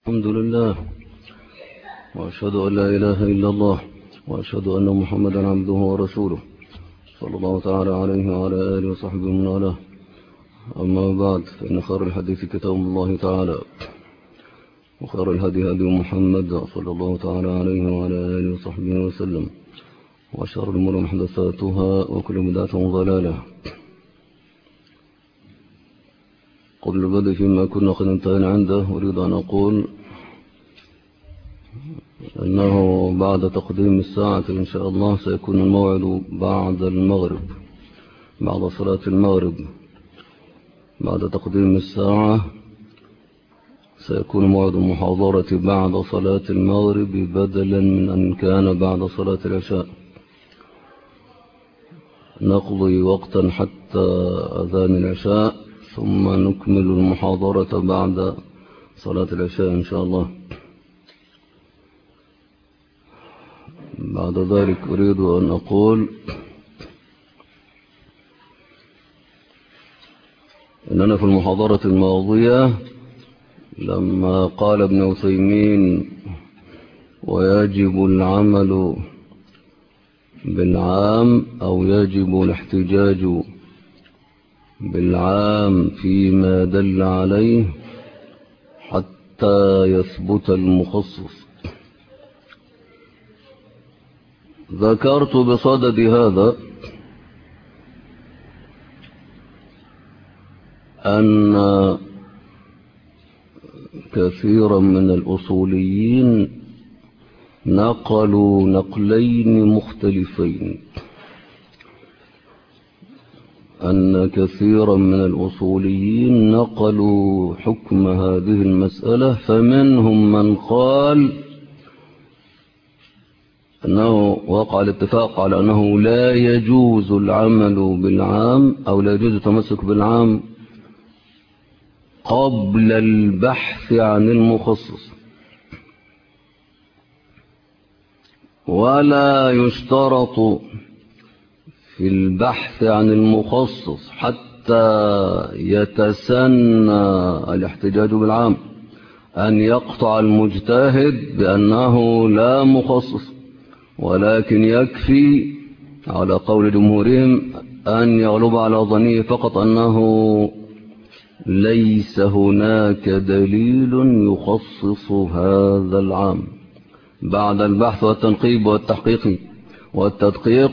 الحمد لله، وأشهد أن لا إله إلا الله، وأشهد أن محمدا عبده ورسوله صلى الله تعالى عليه وعلى آله وصحبه ومن والاه. أما بعد، فإن خير الحديث كتاب الله تعالى، وخير الهدي هدي محمد صلى الله تعالى عليه وعلى آله وصحبه وسلم، وشر الأمور محدثاتها، وكل بدعة ضلالة. قبل البدء فيما كنا قد انتهينا عنده، أريد أن أقول أنه بعد تقديم الساعة إن شاء الله سيكون الموعد بعد المغرب، بعد صلاة المغرب. بعد تقديم الساعة سيكون موعد المحاضرة بعد صلاة المغرب، بدلا من أن كان بعد صلاة العشاء. نقضي وقتا حتى أذان العشاء، ثم نكمل المحاضرة بعد صلاة العشاء إن شاء الله. بعد ذلك أريد أن أقول أننا في المحاضرة الماضية لما قال ابن عثيمين ويجب العمل بالعام أو يجب الاحتجاج بالعام فيما دل عليه حتى يثبت المخصص، ذكرت بصدد هذا أن كثيرا من الأصوليين نقلوا نقلين مختلفين، أن كثيرا من الأصوليين نقلوا حكم هذه المسألة، فمنهم من قال أنه وقع الاتفاق على أنه لا يجوز العمل بالعام أو لا يجوز التمسك بالعام قبل البحث عن المخصص، ولا يشترط في البحث عن المخصص حتى يتسنى الاحتجاج بالعام أن يقطع المجتهد بأنه لا مخصص، ولكن يكفي على قول جمهورهم أن يغلب على ظنه فقط أنه ليس هناك دليل يخصص هذا العام. بعد البحث والتنقيب والتحقيق والتدقيق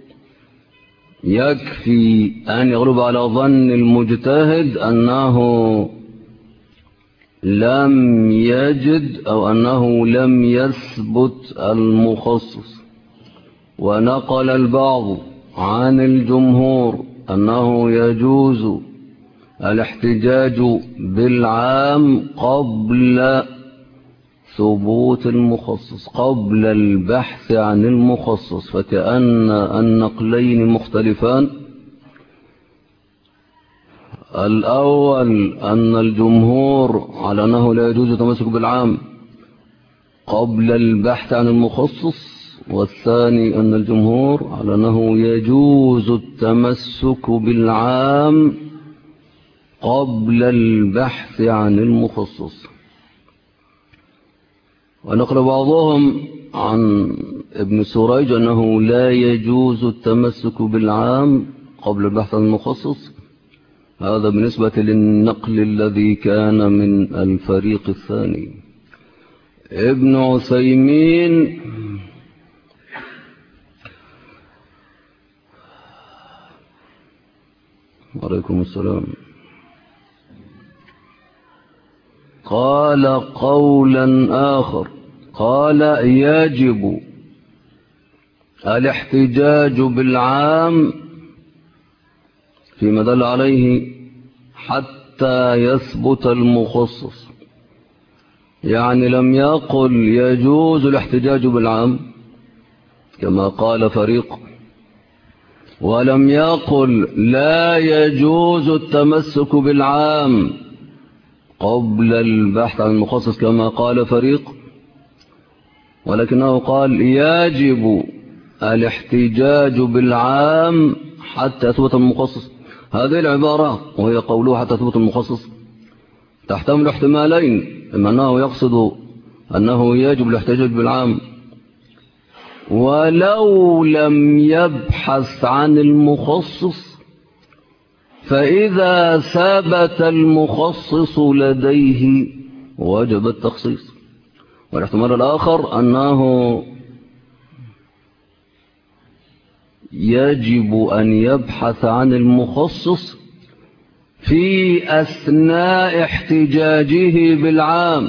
يكفي أن يغلب على ظن المجتهد أنه لم يجد أو أنه لم يثبت المخصص. ونقل البعض عن الجمهور أنه يجوز الاحتجاج بالعام قبل ثبوت المخصص، قبل البحث عن المخصص، فكأن النقلين مختلفان. الأول أن الجمهور على أنه لا يجوز التمسك بالعام قبل البحث عن المخصص، والثاني أن الجمهور على أنه يجوز التمسك بالعام قبل البحث عن المخصص. ونقل بعضهم عن ابن سريج أنه لا يجوز التمسك بالعام قبل البحث عن المخصص. هذا بالنسبة للنقل الذي كان من الفريق الثاني. ابن عثيمين عليكم السلام قال قولا آخر، قال يجب الاحتجاج بالعام فيما دل عليه حتى يثبت المخصص. يعني لم يقل يجوز الاحتجاج بالعام كما قال فريق، ولم يقل لا يجوز التمسك بالعام قبل البحث عن المخصص كما قال فريق، ولكنه قال يجب الاحتجاج بالعام حتى يثبت المخصص. هذه العبارة وهي قوله حتى يثبت المخصص تحتمل احتمالين. إما أنه يقصد أنه يجب الاحتجاج بالعام ولو لم يبحث عن المخصص، فإذا ثبت المخصص لديه وجب التخصيص. والاحتمال الآخر أنه يجب أن يبحث عن المخصص في أثناء احتجاجه بالعام،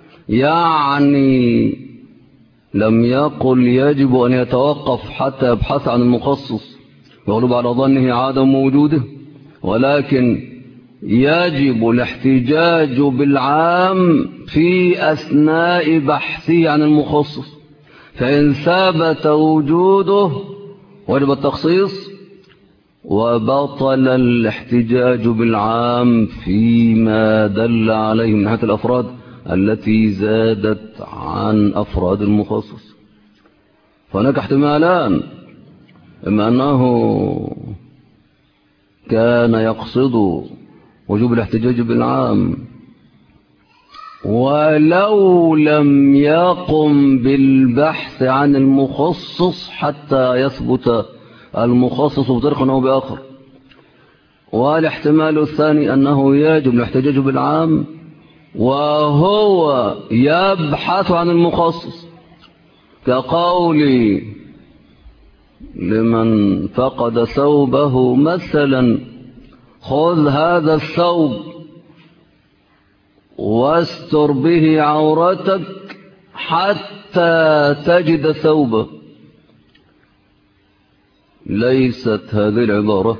يعني لم يقل يجب أن يتوقف حتى يبحث عن المخصص يغلب على ظنه عدم وجوده، ولكن يجب الاحتجاج بالعام في أثناء بحثه عن المخصص، فإن ثبت وجوده وجب التخصيص، وبطل الاحتجاج بالعام فيما دل عليه من ناحية الأفراد التي زادت عن أفراد المخصص. فهناك احتمالان، إما أنه كان يقصد وجوب الاحتجاج بالعام ولو لم يقم بالبحث عن المخصص حتى يثبت المخصص بطريق أو بآخر، والاحتمال الثاني أنه يجب الاحتجاج بالعام وهو يبحث عن المخصص، كقول لمن فقد ثوبه مثلا: خذ هذا الثوب واستر به عورتك حتى تجد ثوبه. ليست هذه العبارة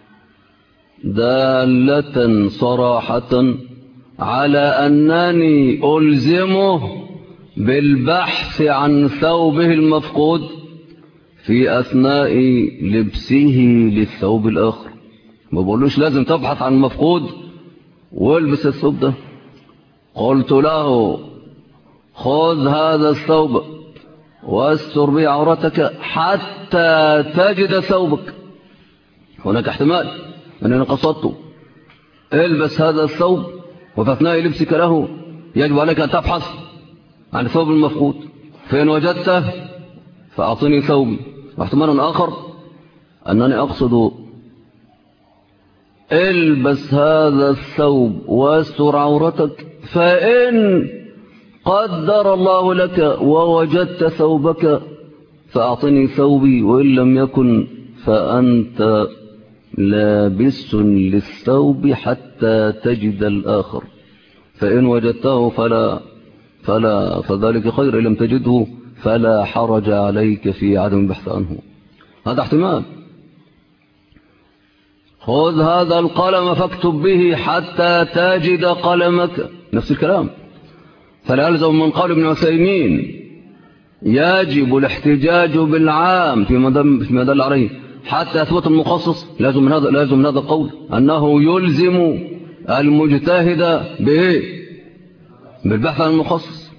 دالة صراحة على أنني ألزمه بالبحث عن ثوبه المفقود في أثناء لبسه للثوب الآخر. ما بقولوش لازم تبحث عن المفقود والبس الثوب ده. قلت له: خذ هذا الثوب واستر به عورتك حتى تجد ثوبك. هناك احتمال أنني قصدت البس هذا الثوب، وفي أثناء لبسك له يجب عليك أن تبحث عن الثوب المفقود، فإن وجدته فأعطني ثوبي. واحتمال آخر أنني أقصد البس هذا الثوب واستر عورتك، فإن قدر الله لك ووجدت ثوبك فأعطني ثوبي، وإن لم يكن فأنت لابس للثوب حتى تجد الآخر، فإن وجدته فذلك خير، إن لم تجده فلا حرج عليك في عدم البحث عنه. هذا احتمال. خذ هذا القلم فاكتب به حتى تجد قلمك، نفس الكلام. فلا يلزم من قول ابن عثيمين يجب الاحتجاج بالعام فيما دل عليه حتى يثبت المخصص، لازم من هذا القول أنه يلزم المجتهد بإيه؟ بالبحث عن المخصص.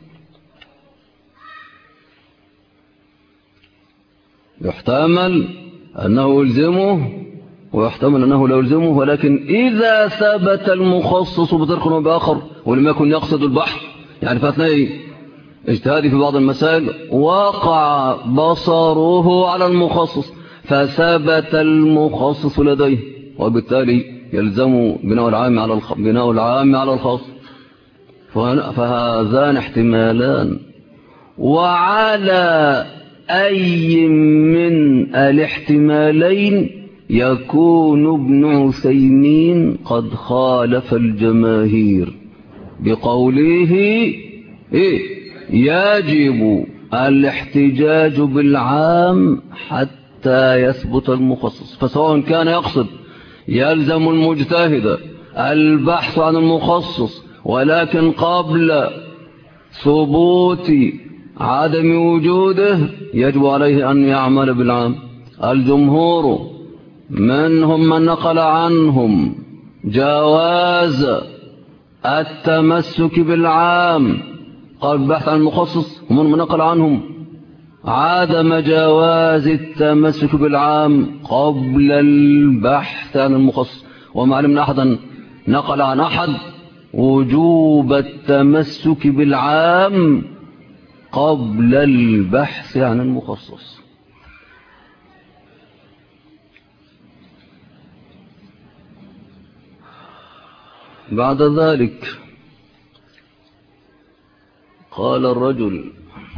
يحتمل أنه يلزمه ويحتمل أنه لا يلزمه، ولكن إذا ثبت المخصص بطريق أو بآخر ولم يكن يقصد البحث، يعني في أثناء اجتهادي في بعض المسائل وقع بصره على المخصص فثبت المخصص لديه، وبالتالي يلزم بناء العام على الخاص. فهذان احتمالان، وعلى أي من الاحتمالين يكون ابن عثيمين قد خالف الجماهير بقوله يجب الاحتجاج بالعام حتى يثبت المخصص. فسواء كان يقصد يلزم المجتهد البحث عن المخصص ولكن قبل ثبوت عدم وجوده يجب عليه أن يعمل بالعام. الجمهور منهم من نقل عنهم جواز التمسك بالعام قبل البحث عن المخصص، ومن نقل عنهم عدم جواز التمسك بالعام قبل البحث عن المخصص. وما علمنا أحدا نقل عن أحد وجوب التمسك بالعام قبل البحث عن المخصص. بعد ذلك قال الرجل: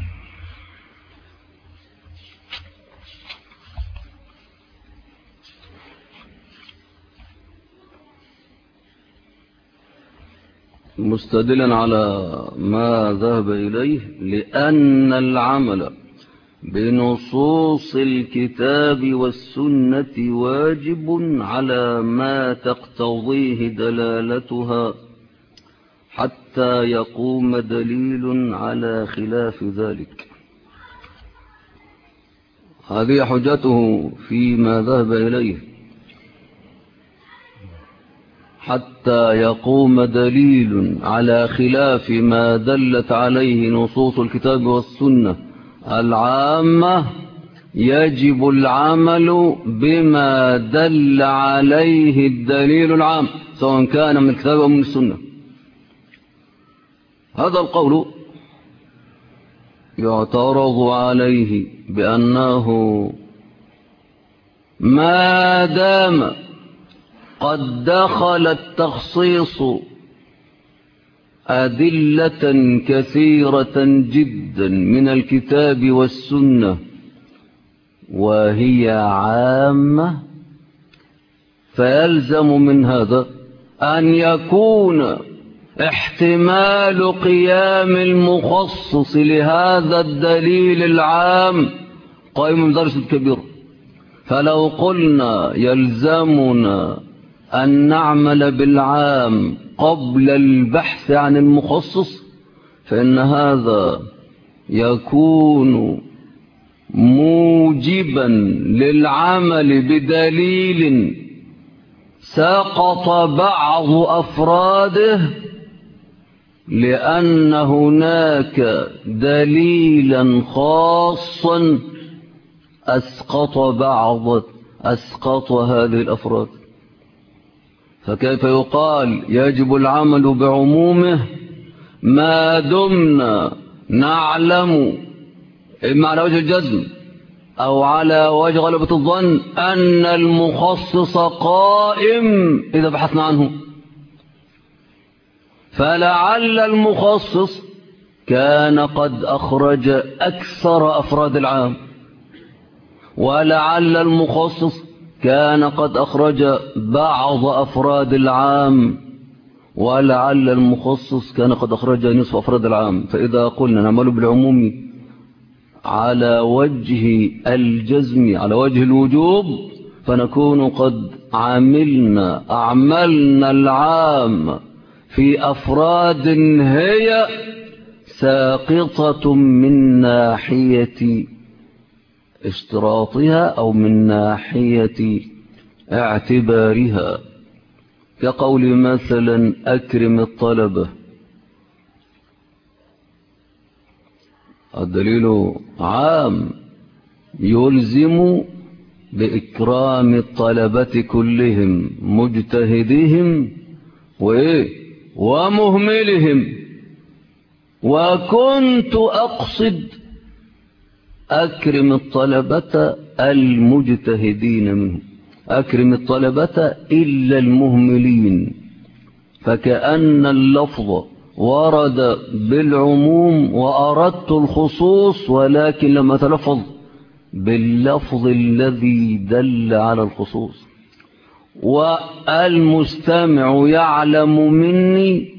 مستدلا على ما ذهب إليه: لأن العمل بنصوص الكتاب والسنة واجب على ما تقتضيه دلالتها حتى يقوم دليل على خلاف ذلك. هذه حجته فيما ذهب إليه: حتى يقوم دليل على خلاف ما دلت عليه نصوص الكتاب والسنة العامة يجب العمل بما دل عليه الدليل العام سواء كان من الكتاب أو من السنة. هذا القول يعترض عليه بأنه ما دام قد دخل التخصيص أدلة كثيرة جدا من الكتاب والسنة وهي عامة، فيلزم من هذا أن يكون احتمال قيام المخصص لهذا الدليل العام قائم بدرجة كبيرة. فلو قلنا يلزمنا أن نعمل بالعام قبل البحث عن المخصص فإن هذا يكون موجبا للعمل بدليل سقط بعض أفراده، لأن هناك دليلا خاصا أسقط هذه الأفراد. فكيف يقال يجب العمل بعمومه ما دمنا نعلم إما على وجه الجزم أو على وجه غلبة الظن أن المخصص قائم إذا بحثنا عنه؟ فلعل المخصص كان قد أخرج أكثر أفراد العام، ولعل المخصص كان قد أخرج بعض أفراد العام، ولعل المخصص كان قد أخرج نصف أفراد العام. فإذا قلنا نعمل بالعموم على وجه الجزم على وجه الوجوب فنكون قد أعملنا العام في أفراد هي ساقطة من ناحية اشتراطها أو من ناحية اعتبارها، كقول مثلا أكرم الطلبة. الدليل عام يلزم بإكرام الطلبة كلهم مجتهدهم ومهملهم، وكنت أقصد أكرم الطلبة المجتهدين منهم، أكرم الطلبة إلا المهملين. فكأن اللفظ ورد بالعموم وأردت الخصوص، ولكن لم أتلفظ باللفظ الذي دل على الخصوص. والمستمع يعلم مني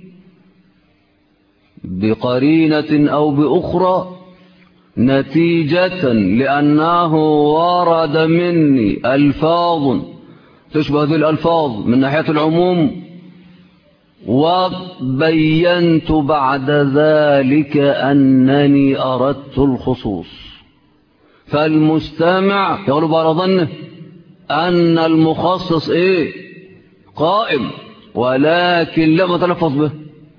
بقرينة أو بأخرى نتيجة لأنه ورد مني ألفاظ تشبه هذه الألفاظ من ناحية العموم، وبينت بعد ذلك أنني أردت الخصوص. فالمستمع يغلب على ظنه أن المخصص قائم، ولكن لم أتلفظ به.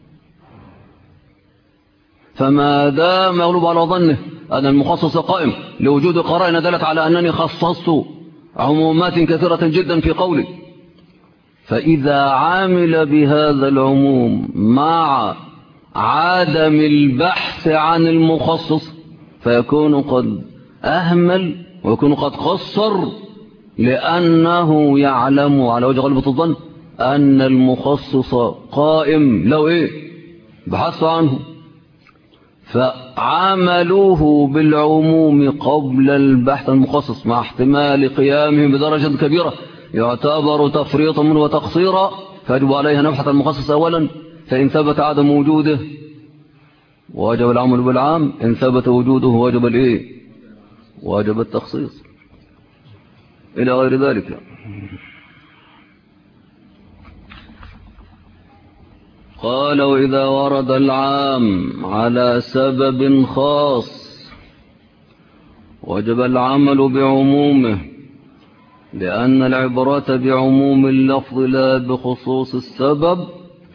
فما دام يغلب على ظنه أن المخصص قائم لوجود قرائن دلت على أنني خصصت عمومات كثيرة جدا في قولي، فإذا عامل بهذا العموم مع عدم البحث عن المخصص فيكون قد أهمل ويكون قد قصر، لأنه يعلم على وجه غلبة الظن أن المخصص قائم لو بحث عنه، فعملوه بالعموم قبل البحث المخصص مع احتمال قيامهم بدرجة كبيرة يعتبر تفريطا منه وتقصيرا، فيجب عليها نبحث المخصص أولا، فإن ثبت عدم وجوده وجب العمل بالعام، إن ثبت وجوده وجب وجب التخصيص إلى غير ذلك. قال وإذا ورد العام على سبب خاص وجب العمل بعمومه، لأن العبرة بعموم اللفظ لا بخصوص السبب،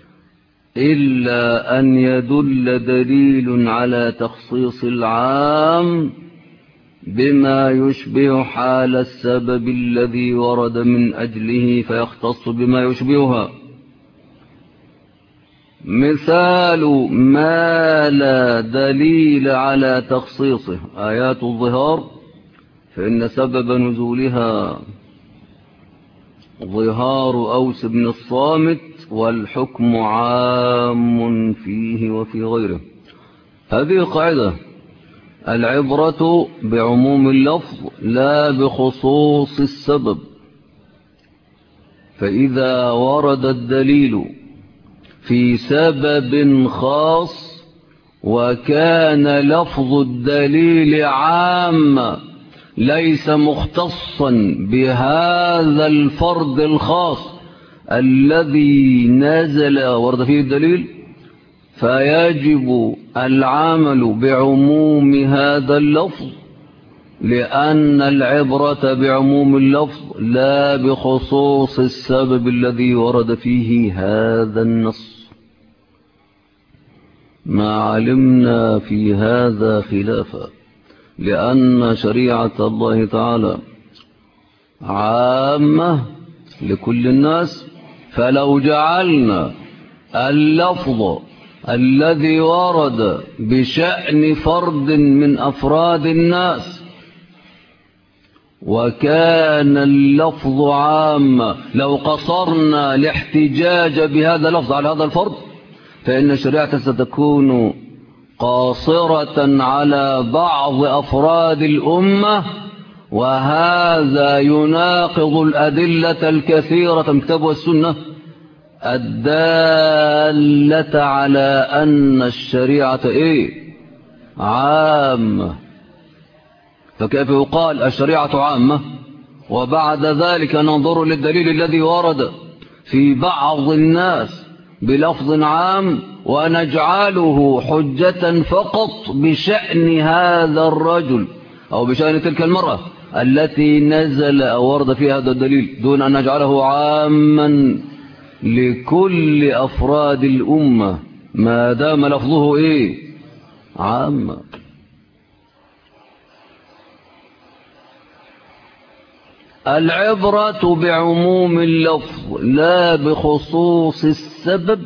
إلا أن يدل دليل على تخصيص العام بما يشبه حال السبب الذي ورد من أجله فيختص بما يشبهها. مثال ما لا دليل على تخصيصه آيات الظهار، فإن سبب نزولها ظهار أوس بن الصامت والحكم عام فيه وفي غيره. هذه قاعدة: العبرة بعموم اللفظ لا بخصوص السبب، فإذا ورد الدليل في سبب خاص وكان لفظ الدليل عاما ليس مختصا بهذا الفرد الخاص الذي نزل ورد فيه الدليل، فيجب العمل بعموم هذا اللفظ، لأن العبرة بعموم اللفظ لا بخصوص السبب الذي ورد فيه هذا النص. ما علمنا في هذا خلافا، لأن شريعة الله تعالى عامة لكل الناس، فلو جعلنا اللفظ الذي ورد بشأن فرد من أفراد الناس وكان اللفظ عام، لو قصرنا الاحتجاج بهذا اللفظ على هذا الفرد فإن الشريعة ستكون قاصرة على بعض أفراد الأمة، وهذا يناقض الأدلة الكثيرة من الكتاب والسنة الدالة على أن الشريعة عامة. فكيف يقال الشريعة عامة وبعد ذلك ننظر للدليل الذي ورد في بعض الناس بلفظ عام ونجعله حجة فقط بشأن هذا الرجل أو بشأن تلك المرأة التي نزل أو ورد فيها هذا الدليل، دون أن نجعله عاما لكل أفراد الأمة ما دام لفظه عام. العبرة بعموم اللفظ لا بخصوص السبب،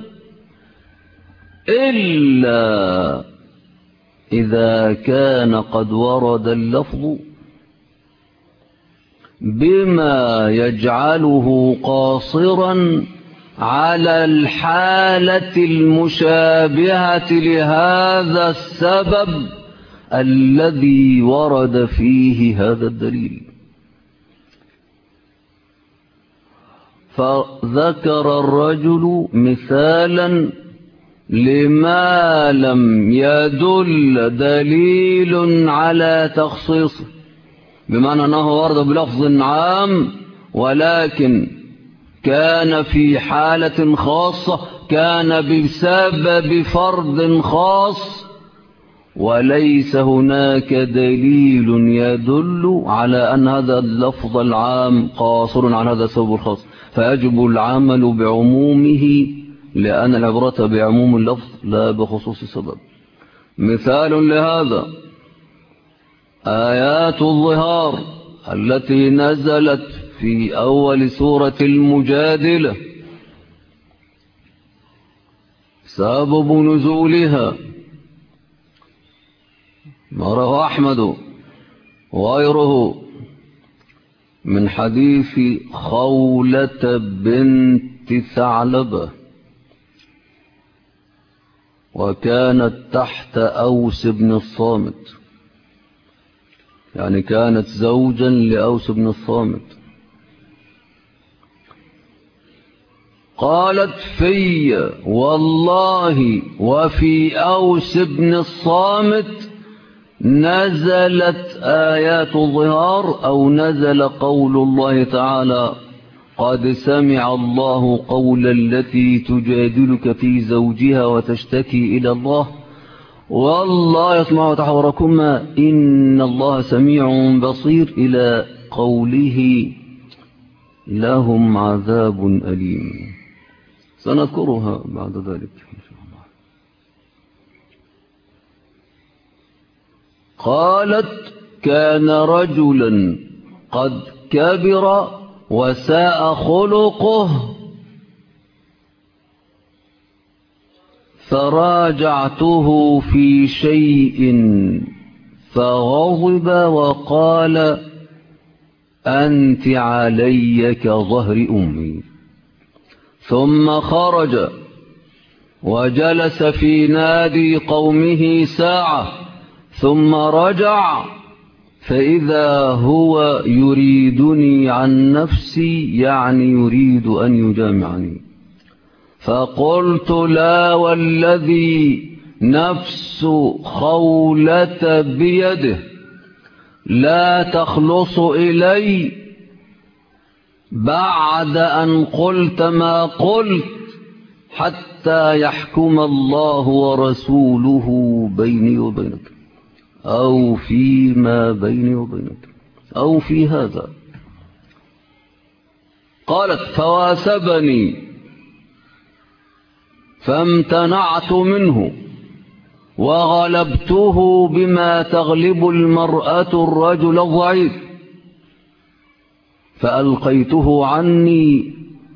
إلا إذا كان قد ورد اللفظ بما يجعله قاصرا على الحالة المشابهة لهذا السبب الذي ورد فيه هذا الدليل. فذكر الرجل مثالا لما لم يدل دليل على تخصيصه، بمعنى أنه ورد بلفظ عام ولكن كان في حالة خاصة، كان بسبب فرد خاص، وليس هناك دليل يدل على أن هذا اللفظ العام قاصر عن هذا السبب الخاص، فيجب العمل بعمومه، لأن العبرة بعموم اللفظ لا بخصوص السبب. مثال لهذا آيات الظهار التي نزلت في أول سورة المجادلة، سبب نزولها ما رواه أحمد وغيره من حديث خولة بنت ثعلبة، وكانت تحت أوس بن الصامت، يعني كانت زوجا لأوس بن الصامت. قالت في والله وفي أوس بن الصامت نزلت آيات الظهار، أو نزل قول الله تعالى قد سمع الله قول التي تجادلك في زوجها وتشتكي إلى الله والله يسمع تحاوركما إن الله سميع بصير إلى قوله لهم عذاب أليم. سنذكرها بعد ذلك إن شاء الله. قالت كان رجلا قد كبر وساء خلقه فراجعته في شيء فغضب وقال أنت علي كظهر أمي، ثم خرج وجلس في نادي قومه ساعة ثم رجع فإذا هو يريدني عن نفسي، يعني يريد أن يجامعني. فقلت لا والذي نفس خولة بيده لا تخلص إلي بعد أن قلت ما قلت حتى يحكم الله ورسوله بيني وبينك، أو فيما بيني وبينك، أو في هذا. قالت فواسبني فامتنعت منه وغلبته بما تغلب المرأة الرجل الضعيف، فألقيته عني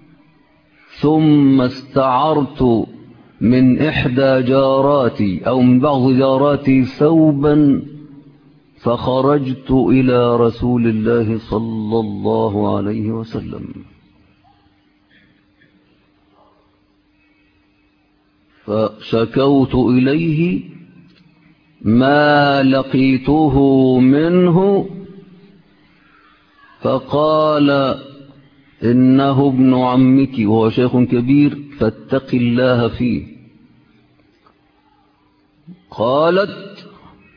ثم استعرت من إحدى جاراتي أو من بعض جاراتي ثوبا فخرجت إلى رسول الله صلى الله عليه وسلم فشكوت إليه ما لقيته منه فقال إنه ابن عمك وهو شيخ كبير فاتق الله فيه. قالت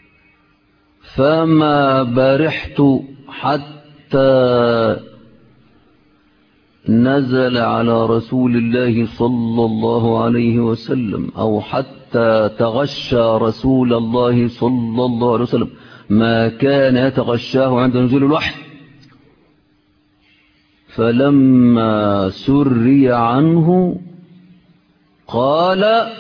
فما برحت حتى نزل على رسول الله صلى الله عليه وسلم أو حتى تغشى رسول الله صلى الله عليه وسلم ما كان يتغشاه عند نزول الوحي، فلما سري عنه قال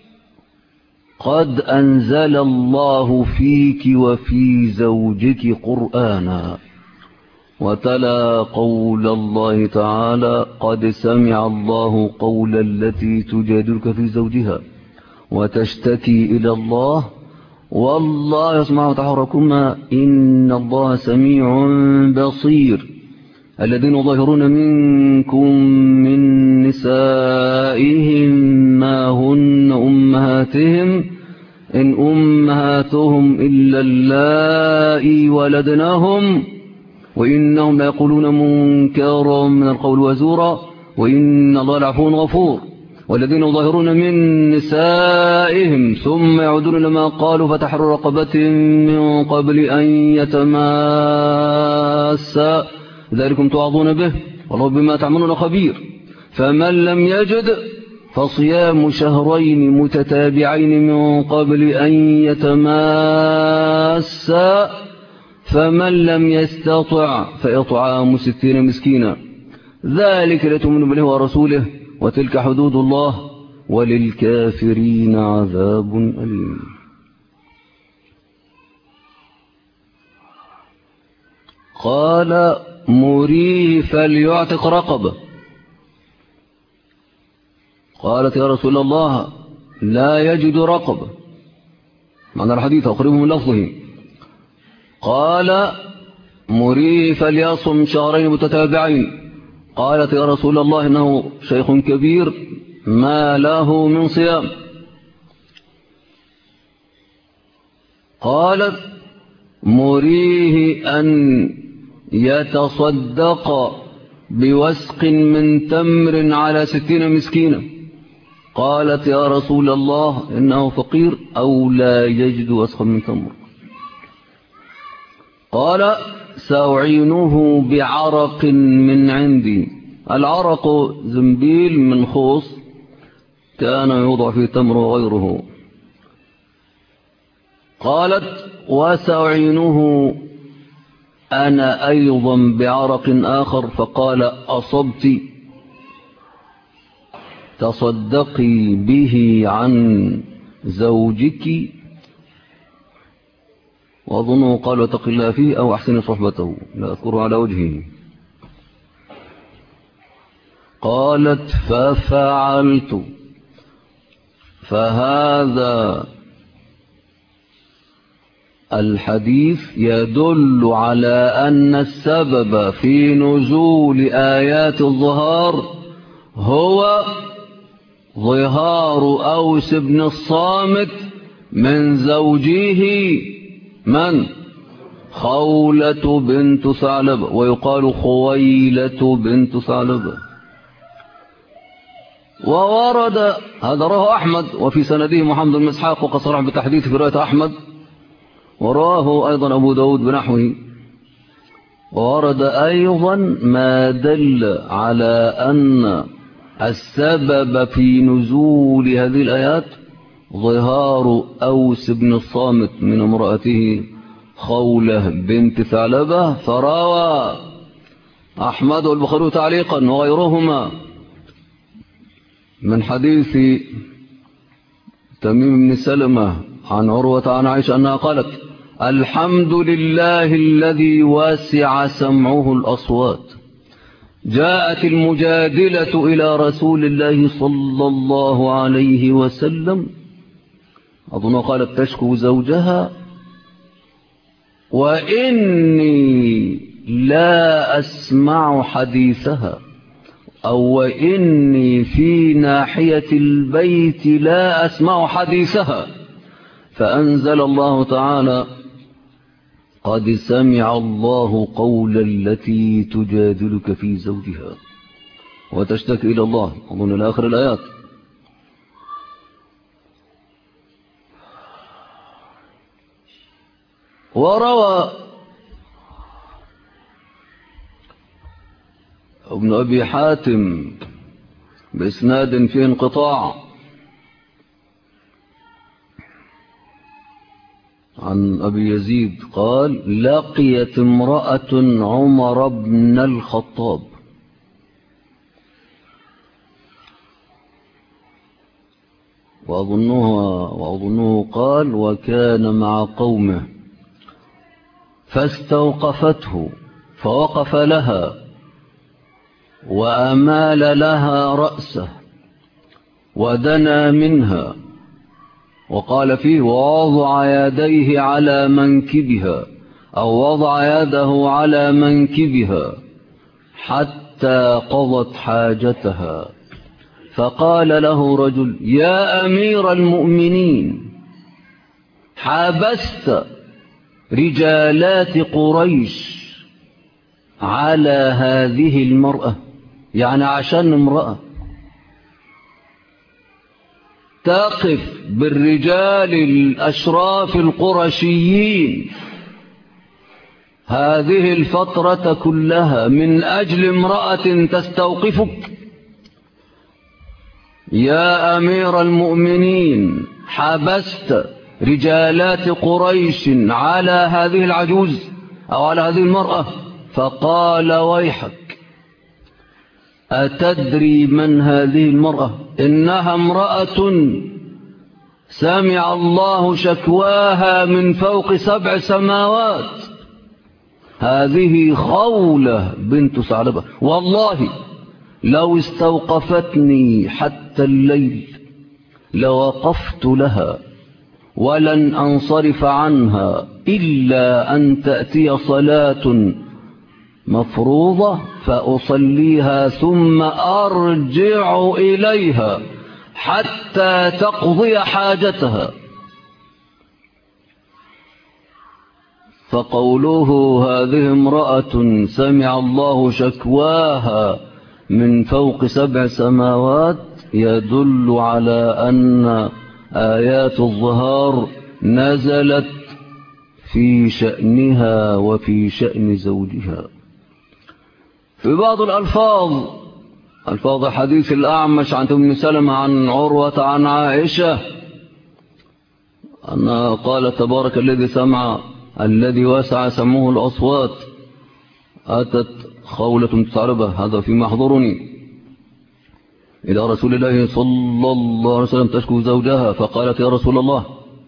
قد أنزل الله فيك وفي زوجك قرآنا، وتلا قول الله تعالى قد سمع الله قول التي تجادلك في زوجها وتشتكي إلى الله والله يسمع تحاوركما إن الله سميع بصير. الذين ظاهرون منكم من نسائهم ما هن أمهاتهم إن أمهاتهم إلا اللائي ولدنهم وإنهم لا يقولون منكرا من القول وزورا وإن الله لعفو غفور. والذين ظاهرون من نسائهم ثم يعودون لما قالوا فتحرير رقبة من قبل أن يتماسا ذلكم توعظون به والله بما تعملون خبير. فمن لم يجد فصيام شهرين متتابعين من قبل أن يتماسا فمن لم يستطع فإطعام 60 مسكينا ذلك لتؤمنوا بالله ورسوله وتلك حدود الله وللكافرين عذاب أليم. قال مريه فليعتق رقبة. قالت يا رسول الله لا يجد رقبة، معنى الحديث أقربه من لفظه. قال مريه فليصم شهرين متتابعين. قالت يا رسول الله إنه شيخ كبير ما له من صيام. قالت مريه أن يتصدق بوسق من تمر على 60 مسكينا. قالت يا رسول الله إنه فقير أو لا يجد وسقا من تمر. قال سأعينه بعرق من عندي. العرق زنبيل من خوص كان يوضع فيه تمر وغيره. قالت وسأعينه أنا أيضا بعرق آخر. فقال أصبت، تصدقي به عن زوجك. وأظنه قال واتق الله فيه أو أحسن صحبته، لا أذكره على وجهه. قالت ففعلت. فهذا الحديث يدل على أن السبب في نزول آيات الظهار هو ظهار أوس بن الصامت من زوجه من؟ خولة بنت ثعلبة، ويقال خويلة بنت ثعلبة. وورد هذا رواه أحمد وفي سنده محمد بن إسحاق وقد صرح بتحديث في رواية أحمد، وراه أيضا أبو داود بنحوه. وورد أيضا ما دل على أن السبب في نزول هذه الآيات ظهار أوس بن الصامت من امرأته خولة بنت ثعلبة. فروى أحمد والبخاري تعليقا وغيرهما من حديث تميم بن سلمة عن عروة عن عائشة أنها قالت الحمد لله الذي واسع سمعه الأصوات. جاءت المجادلة إلى رسول الله صلى الله عليه وسلم، أظن قالت تشكو زوجها، وإني لا أسمع حديثها، أو وإني في ناحية البيت لا أسمع حديثها. فأنزل الله تعالى قد سمع الله قول التي تجادلك في زوجها وتشتكي إلى الله، أظن الآخر الآيات. وروى ابن أبي حاتم بإسناد فيه انقطاع عن أبي يزيد قال لقيت امرأة عمر بن الخطاب وأظنه قال وكان مع قومه فاستوقفته فوقف لها وأمال لها رأسه ودنا منها، وقال فيه ووضع يديه على منكبها أو وضع يده على منكبها حتى قضت حاجتها. فقال له رجل يا أمير المؤمنين حابست رجالات قريش على هذه المرأة، يعني عشان امرأة تقف بالرجال الأشراف القرشيين هذه الفترة كلها من أجل امرأة تستوقفك؟ يا أمير المؤمنين حبست رجالات قريش على هذه العجوز أو على هذه المرأة. فقال ويحك أتدري من هذه المرأة؟ إنها امرأة سمع الله شكواها من فوق 7 سماوات. هذه خولة بنت ثعلبة، والله لو استوقفتني حتى الليل لوقفت لها ولن أنصرف عنها إلا أن تأتي صلاة مفروضة فأصليها ثم أرجع إليها حتى تقضي حاجتها. فقوله هذه امرأة سمع الله شكواها من فوق 7 سماوات يدل على أن آيات الظهار نزلت في شأنها وفي شأن زوجها. في بعض ألفاظ حديث الأعمش عن أم سلمة عن عروة عن عائشة أنها قال تبارك الذي وسع سمعه الأصوات أتت خولة تتعربة هذا فيما يحضرني إلى رسول الله صلى الله عليه وسلم تشكو زوجها فقالت يا رسول الله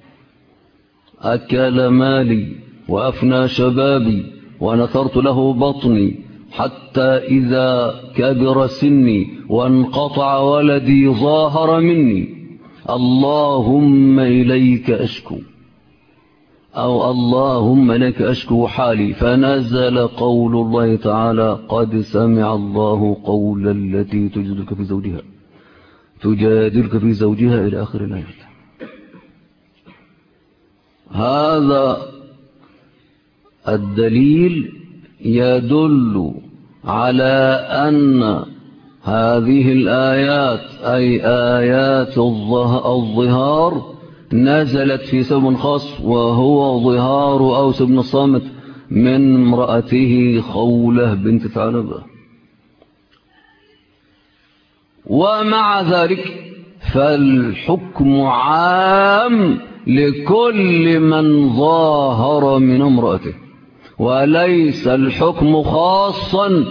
أكل مالي وأفنى شبابي ونثرت له بطني حتى إذا كبر سني وانقطع ولدي ظاهر مني اللهم إليك أشكو أو اللهم إليك أشكو حالي. فنزل قول الله تعالى قد سمع الله قول التي تجادلك في زوجها إلى آخر الآية. هذا الدليل يدل على أن هذه الآيات أي آيات الظهار نزلت في سبب خاص وهو ظهار أوس بن الصامت من امرأته خولة بنت ثعلبة. ومع ذلك فالحكم عام لكل من ظاهر من امرأته وليس الحكم خاصا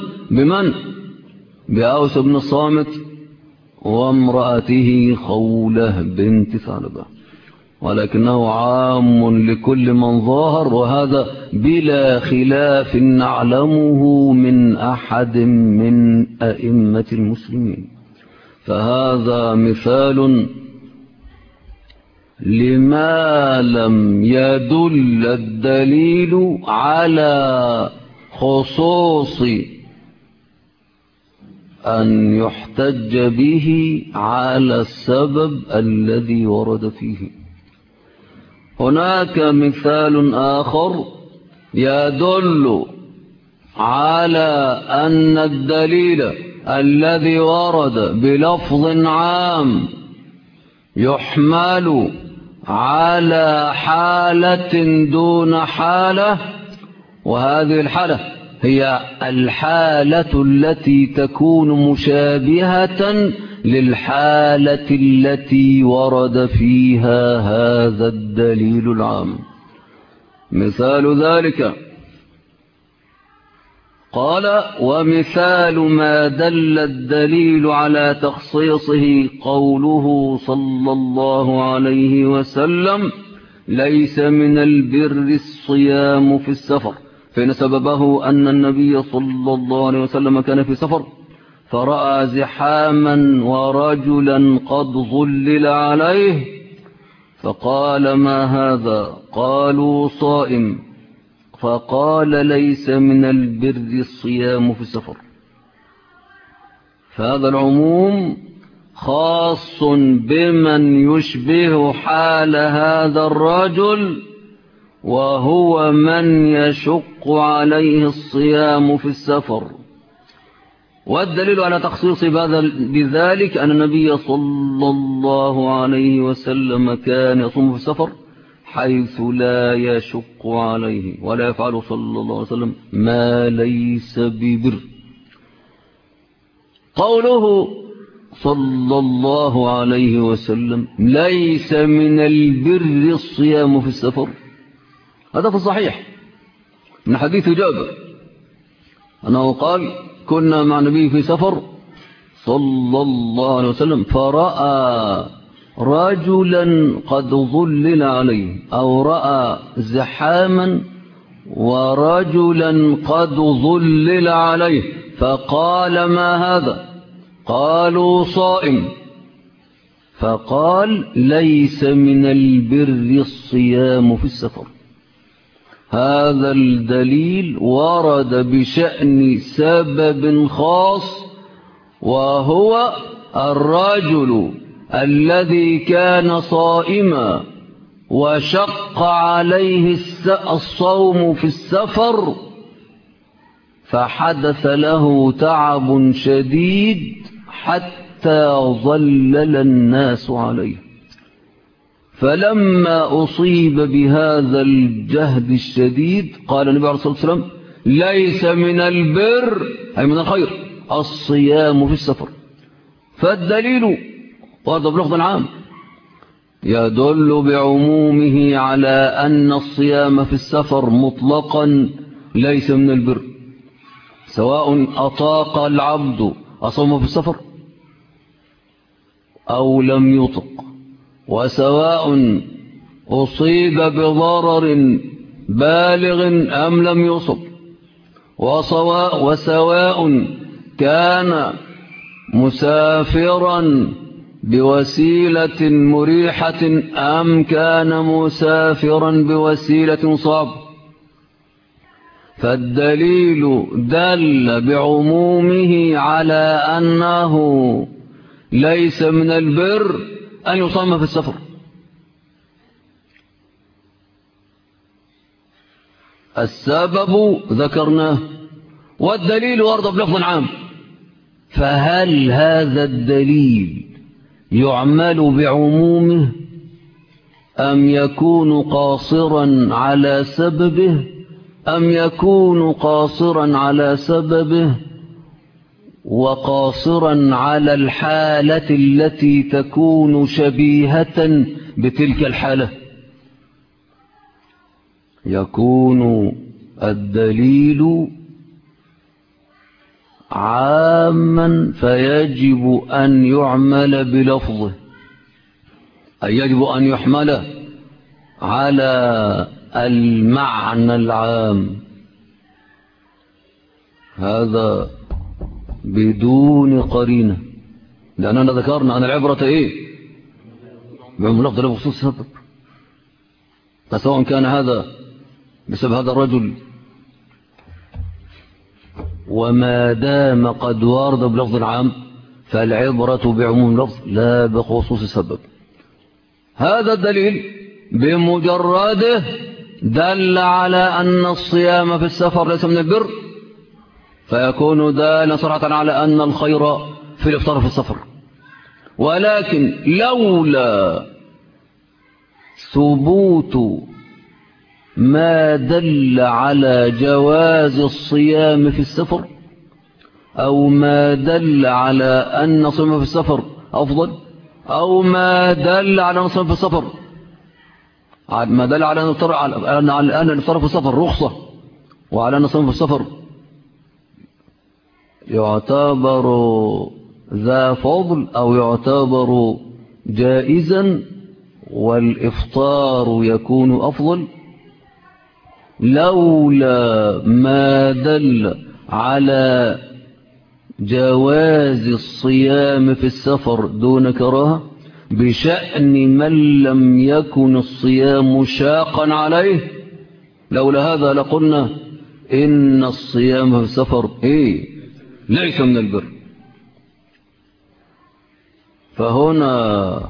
بأوس بن الصامت وامرأته خولة بنت ثعلبة ولكنه عام لكل من ظاهر وهذا بلا خلاف نعلمه من أحد من أئمة المسلمين. فهذا مثال لما لم يدل الدليل على خصوص أن يحتج به على السبب الذي ورد فيه. هناك مثال آخر يدل على أن الدليل الذي ورد بلفظ عام يحمل على حالة دون حالة، وهذه الحالة هي الحالة التي تكون مشابهة للحالة التي ورد فيها هذا الدليل العام. مثال ذلك قال ومثال ما دل الدليل على تخصيصه قوله صلى الله عليه وسلم ليس من البر الصيام في السفر، فإن سببه أن النبي صلى الله عليه وسلم كان في سفر فرأى زحاما ورجلا قد ظلل عليه فقال ما هذا؟ قالوا صائم، فقال ليس من البر الصيام في السفر. فهذا العموم خاص بمن يشبه حال هذا الرجل وهو من يشق عليه الصيام في السفر. والدليل على تخصيص بذلك أن النبي صلى الله عليه وسلم كان يصوم في السفر حيث لا يشق عليه ولا يفعل صلى الله عليه وسلم ما ليس ببر. قوله صلى الله عليه وسلم ليس من البر الصيام في السفر، هذا في الصحيح من حديث جابر أنه قال كنا مع النبي في سفر صلى الله عليه وسلم فرأى رجلا قد ظلل عليه أو رأى زحاما ورجلا قد ظلل عليه فقال ما هذا؟ قالوا صائم، فقال ليس من البر الصيام في السفر. هذا الدليل ورد بشأن سبب خاص، وهو الرجل الذي كان صائما وشق عليه الصوم في السفر، فحدث له تعب شديد حتى ظلل الناس عليه، فلما أصيب بهذا الجهد الشديد قال النبي عليه الصلاة والسلام ليس من البر أي من الخير الصيام في السفر. فالدليل ورد بلفظ عام يدل بعمومه على أن الصيام في السفر مطلقا ليس من البر، سواء أطاق العبد أصوم في السفر أو لم يطق، وسواء أصيب بضرر بالغ أم لم يصب، وسواء كان مسافرا بوسيلة مريحة أم كان مسافرا بوسيلة صعبة. فالدليل دل بعمومه على أنه ليس من البر أن يصام في السفر. السبب ذكرناه والدليل ورد بلفظ عام، فهل هذا الدليل يعمل بعمومه أم يكون قاصرا على سببه أم يكون قاصرا على سببه وقاصرا على الحالة التي تكون شبيهة بتلك الحالة؟ يكون الدليل عاما فيجب أن يعمل بلفظه، أي يجب أن يحمل على المعنى العام، هذا بدون قرينة، لأننا ذكرنا أن العبرة إيه؟ بعموم لفظ بخصوص السبب، فسواء كان هذا بسبب هذا الرجل وما دام قد ورد بلفظ عام فالعبرة بعموم لفظ لا بخصوص السبب. هذا الدليل بمجرده دل على أن الصيام في السفر ليس من البر، فيكون دالا صراحة على أن الخير في الإفطار في السفر. ولكن لولا ثبوت ما دل على جواز الصيام في السفر أو ما دل على أن الصيام في السفر أفضل أو ما دل على أن الصيام في السفر ما دل على أن الإفطار في السفر رخصة وعلى أن الصيام في السفر يعتبر ذا فضل أو يعتبر جائزا والإفطار يكون أفضل، لولا ما دل على جواز الصيام في السفر دون كراهة بشأن من لم يكن الصيام شاقا عليه، لولا هذا لقلنا إن الصيام في السفر ليس من البر. فهنا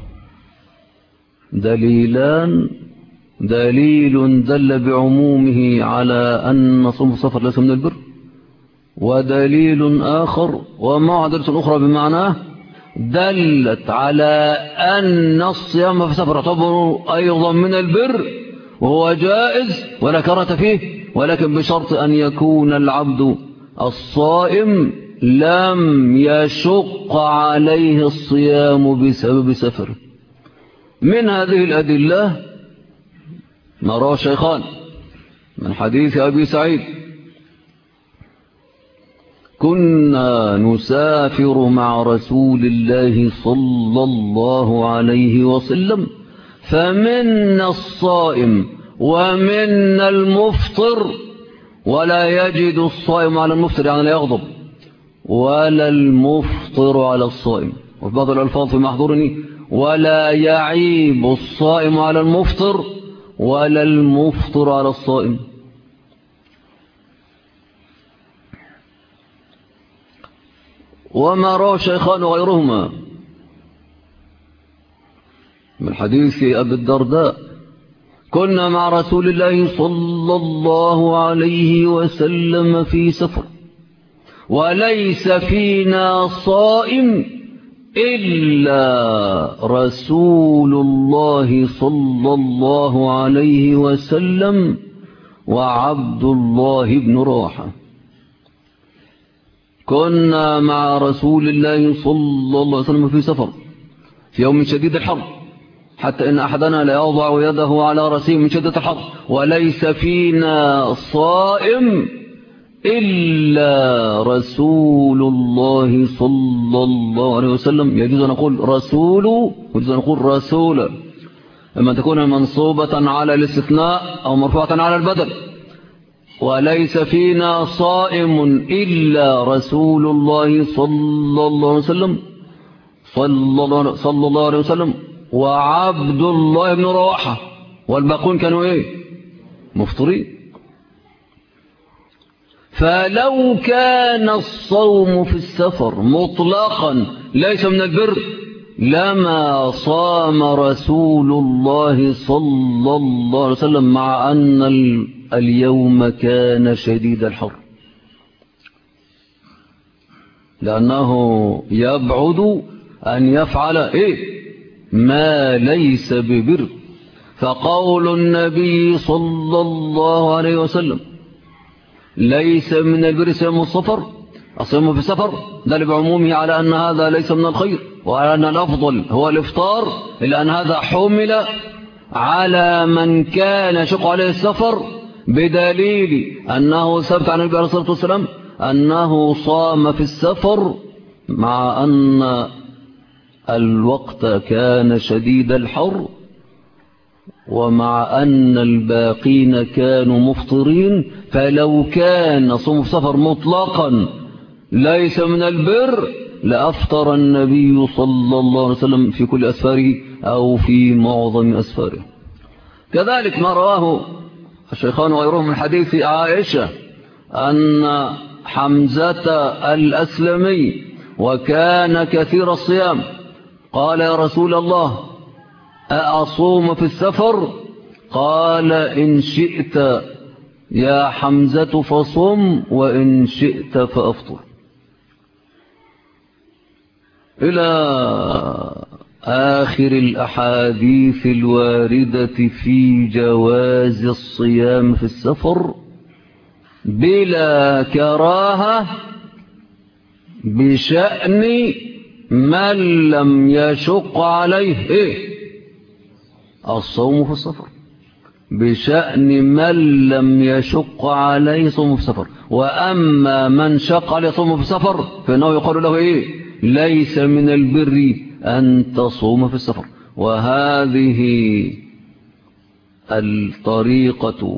دليلان، دليل دل بعمومه على أن صوم السفر ليس من البر، ودليل آخر ومعادلة أخرى بمعناه دلت على أن الصيام في السفر يعتبر أيضا من البر وهو جائز ولا كراهة فيه، ولكن بشرط أن يكون العبد الصائم لم يشق عليه الصيام بسبب سفره. من هذه الأدلة ما رواه الشيخان من حديث أبي سعيد: كنا نسافر مع رسول الله صلى الله عليه وسلم فمنا الصائم ومنا المفطر ولا يجد الصائم على المفطر يعني لا يغضب ولا المفطر على الصائم. وفي بعض الألفاظ في محضورني: ولا يعيب الصائم على المفطر ولا المفطر على الصائم. وما روى الشيخان وغيرهما من حديث أبي الدرداء: كنا مع رسول الله صلى الله عليه وسلم في سفر وليس فينا صائم إلا رسول الله صلى الله عليه وسلم وعبد الله بن رواحة. كنا مع رسول الله صلى الله عليه وسلم في سفر في يوم شديد الحر حتى إن أحدنا لا يضع يده على رأسه من شدة الحر، وليس فينا صائم إلا رسول الله صلى الله عليه وسلم. يجوز أن نقول رسول ويجوز أن نقول رسول، إما تكون منصوبة على الاستثناء أو مرفوعة على البدل. وليس فينا صائم إلا رسول الله صلى الله عليه وسلم صلى الله عليه وسلم وعبد الله بن رواحة، والباقون كانوا إيه؟ مفطرين. فلو كان الصوم في السفر مطلقا ليس من البر لما صام رسول الله صلى الله عليه وسلم، مع أن اليوم كان شديد الحر، لأنه يبعد أن يفعل إيه؟ ما ليس ببر. فقول النبي صلى الله عليه وسلم ليس من البر صيام السفر، الصيام في السفر، دل بعمومه على أن هذا ليس من الخير، وعلى أن الأفضل هو الإفطار، إلا أن هذا حمل على من كان يشق عليه السفر، بدليل أنه ثبت عن النبي عليه الصلاة والسلام أنه صام في السفر مع أن الوقت كان شديد الحر، ومع أن الباقين كانوا مفطرين. فلو كان صوم في سفر مطلقا ليس من البر لأفطر النبي صلى الله عليه وسلم في كل أسفاره أو في معظم أسفاره. كذلك ما رواه الشيخان وغيرهم من حديث عائشة أن حمزة الأسلمي وكان كثير الصيام قال: يا رسول الله أصوم في السفر؟ قال: إن شئت يا حمزة فصم وإن شئت فأفطر. إلى آخر الأحاديث الواردة في جواز الصيام في السفر بلا كراهة بشأن من لم يشق عليه الصوم في السفر، بشأن من لم يشق عليه صوم في السفر. وأما من شق عليه صوم في السفر فإنه يقول له ليس من البر أن تصوم في السفر. وهذه الطريقة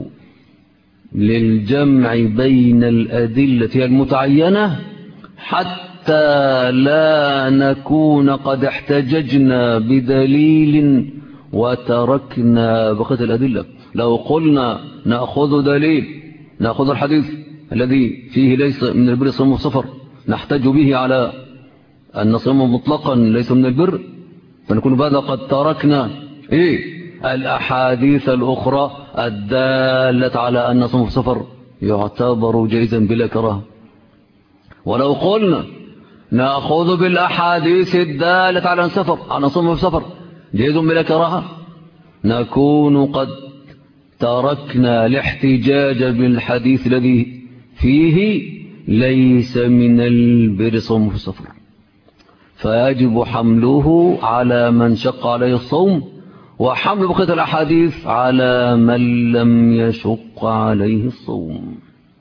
للجمع بين الأدلة المتعينة حتى لا نكون قد احتججنا بدليل وتركنا بقية الأدلة. لو قلنا نأخذ دليل، نأخذ الحديث الذي فيه ليس من البر صوم السفر نحتج به على أن صوم مطلقا ليس من البر، فنكون بهذا قد تركنا الأحاديث الأخرى الدالة على أن صوم السفر يعتبر جائزا بلا كراهة. ولو قلنا نأخذ بالأحاديث الدالة على السفر، على صوم السفر جائز بلا كراهة، نكون قد تركنا الاحتجاج بالحديث الذي فيه ليس من البر صوم في السفر. فيجب حمله على من شق عليه الصوم، وحمل بقية الأحاديث على من لم يشق عليه الصوم.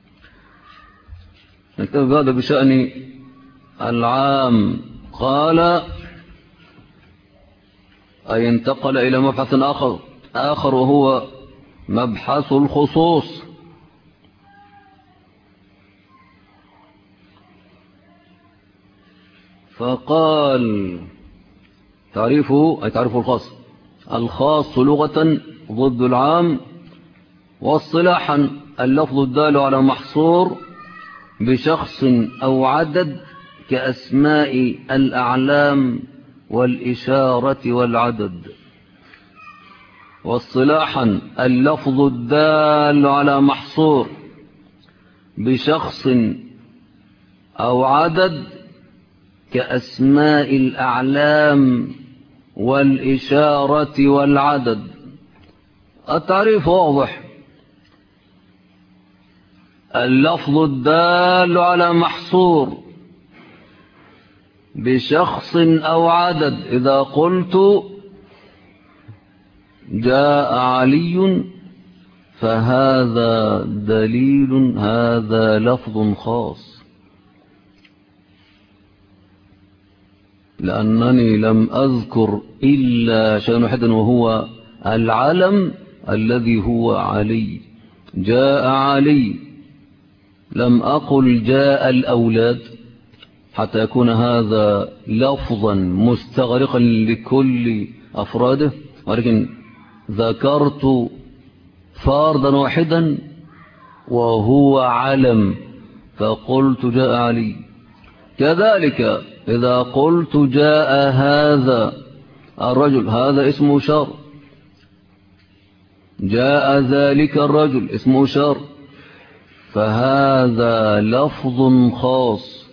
نكتب هذا بشأن العام. قال: أي انتقل إلى مبحث آخر وهو مبحث الخصوص. فقال: تعريفه أي تعريف الخاص. الخاص لغة ضد العام، واصطلاحا اللفظ الدال على محصور بشخص أو عدد كأسماء الأعلام والإشارة والعدد. واصطلاحا اللفظ الدال على محصور بشخص أو عدد كأسماء الأعلام والإشارة والعدد. التعريف واضح. اللفظ الدال على محصور بشخص أو عدد، إذا قلت جاء علي فهذا دليل، هذا لفظ خاص، لأنني لم أذكر إلا شيئا واحدا وهو العلم الذي هو علي. جاء علي، لم أقل جاء الأولاد حتى يكون هذا لفظا مستغرقا لكل أفراده، ولكن ذكرت فردا واحدا وهو علم فقلت جاء علي. كذلك إذا قلت جاء هذا الرجل، هذا اسمه شر. جاء ذلك الرجل اسمه شر، فهذا لفظ خاص.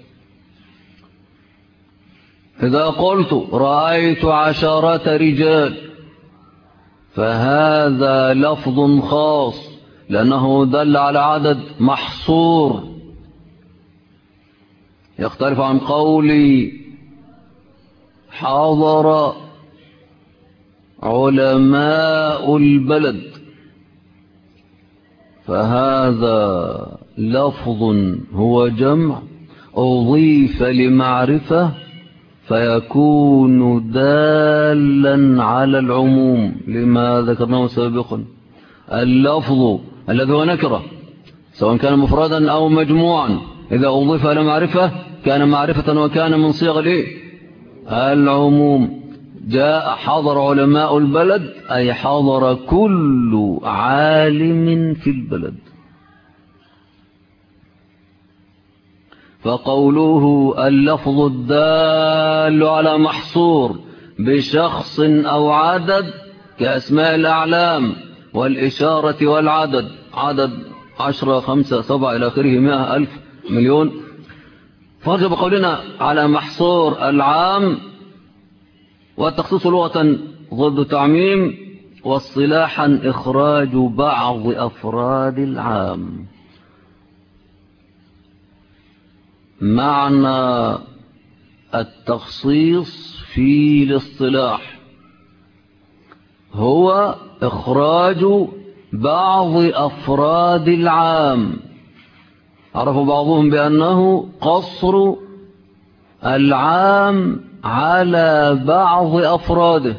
إذا قلت رأيت 10 رجال فهذا لفظ خاص، لأنه دل على عدد محصور، يختلف عن قولي حضر علماء البلد، فهذا لفظ هو جمع أضيف لمعرفة فيكون دالا على العموم لما ذكرناه سابقا. اللفظ الذي هو نكرة سواء كان مفردا أو مجموعا إذا أضيف إلى معرفة كان معرفة وكان من صيغ العموم. جاء حضر علماء البلد أي حضر كل عالم في البلد. فقوله اللفظ الدال على محصور بشخص أو عدد كأسماء الأعلام والإشارة والعدد، عدد 10 5 7 إلى آخره 100 ألف مليون. فرج بقولنا على محصور العام، والتخصيص لغة ضد تعميم، واصطلاحا إخراج بعض أفراد العام. معنى التخصيص في الاصطلاح هو إخراج بعض أفراد العام. عرف بعضهم بأنه قصر العام على بعض أفراده،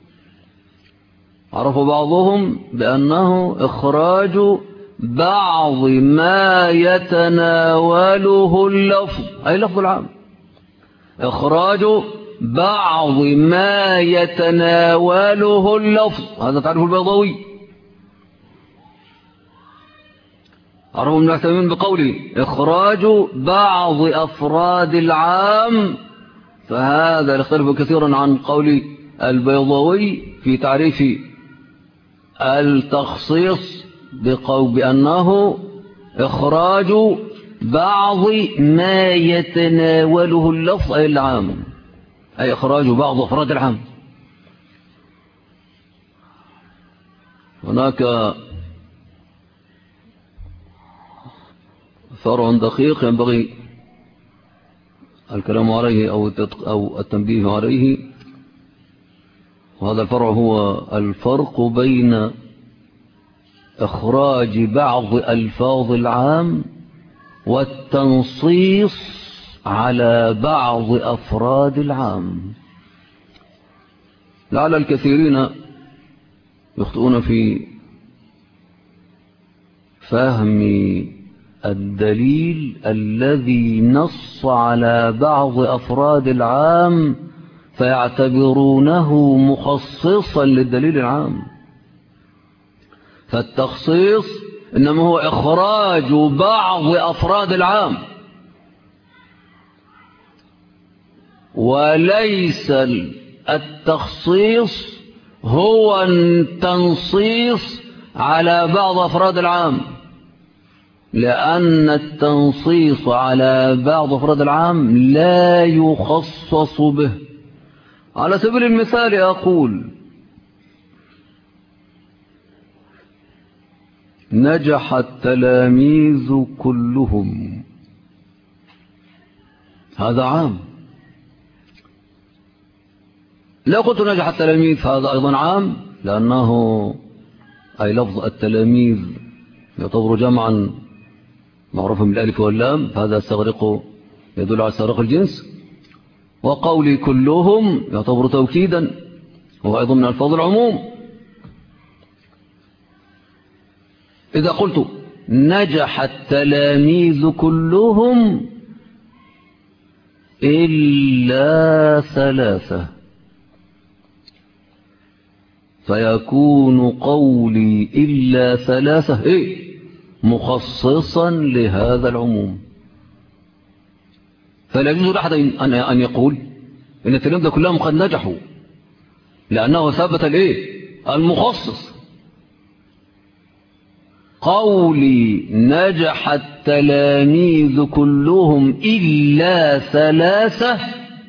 عرف بعضهم بأنه إخراج بعض ما يتناوله اللفظ أي لفظ العام، إخراج بعض ما يتناوله اللفظ، هذا تعرف البيضاوي. عرف ابن عثيمين بقوله إخراج بعض أفراد العام، فهذا يختلف كثيرا عن قول البيضاوي في تعريف التخصيص بأنه إخراج بعض ما يتناوله اللفظ أي العام، أي إخراج بعض أفراد العام. هناك فرع دقيق ينبغي الكلام عليه أو التنبيه عليه، وهذا الفرع هو الفرق بين إخراج بعض ألفاظ العام والتنصيص على بعض أفراد العام. لعل الكثيرين يخطئون في فهم الدليل الذي نص على بعض أفراد العام فيعتبرونه مخصصا للدليل العام. فالتخصيص إنما هو إخراج بعض أفراد العام، وليس التخصيص هو التنصيص على بعض أفراد العام، لأن التنصيص على بعض أفراد العام لا يخصص به. على سبيل المثال أقول نجح التلاميذ كلهم، هذا عام. لو قلت نجح التلاميذ فهذا أيضا عام، لأنه أي لفظ التلاميذ يعتبر جمعا معروفا بالالف واللام، فهذا يدل على استغراق الجنس. وقولي كلهم يعتبر توكيدا، وهو أيضا من ألفاظ العموم. إذا قلت نجح التلاميذ كلهم إلا ثلاثة، فيكون قولي إلا ثلاثة مخصصا لهذا العموم. فلا يجوز لأحد أن يقول إن التلاميذ كلهم قد نجحوا، لأنه ثبت المخصص. قولي نجح التلاميذ كلهم إلا ثلاثة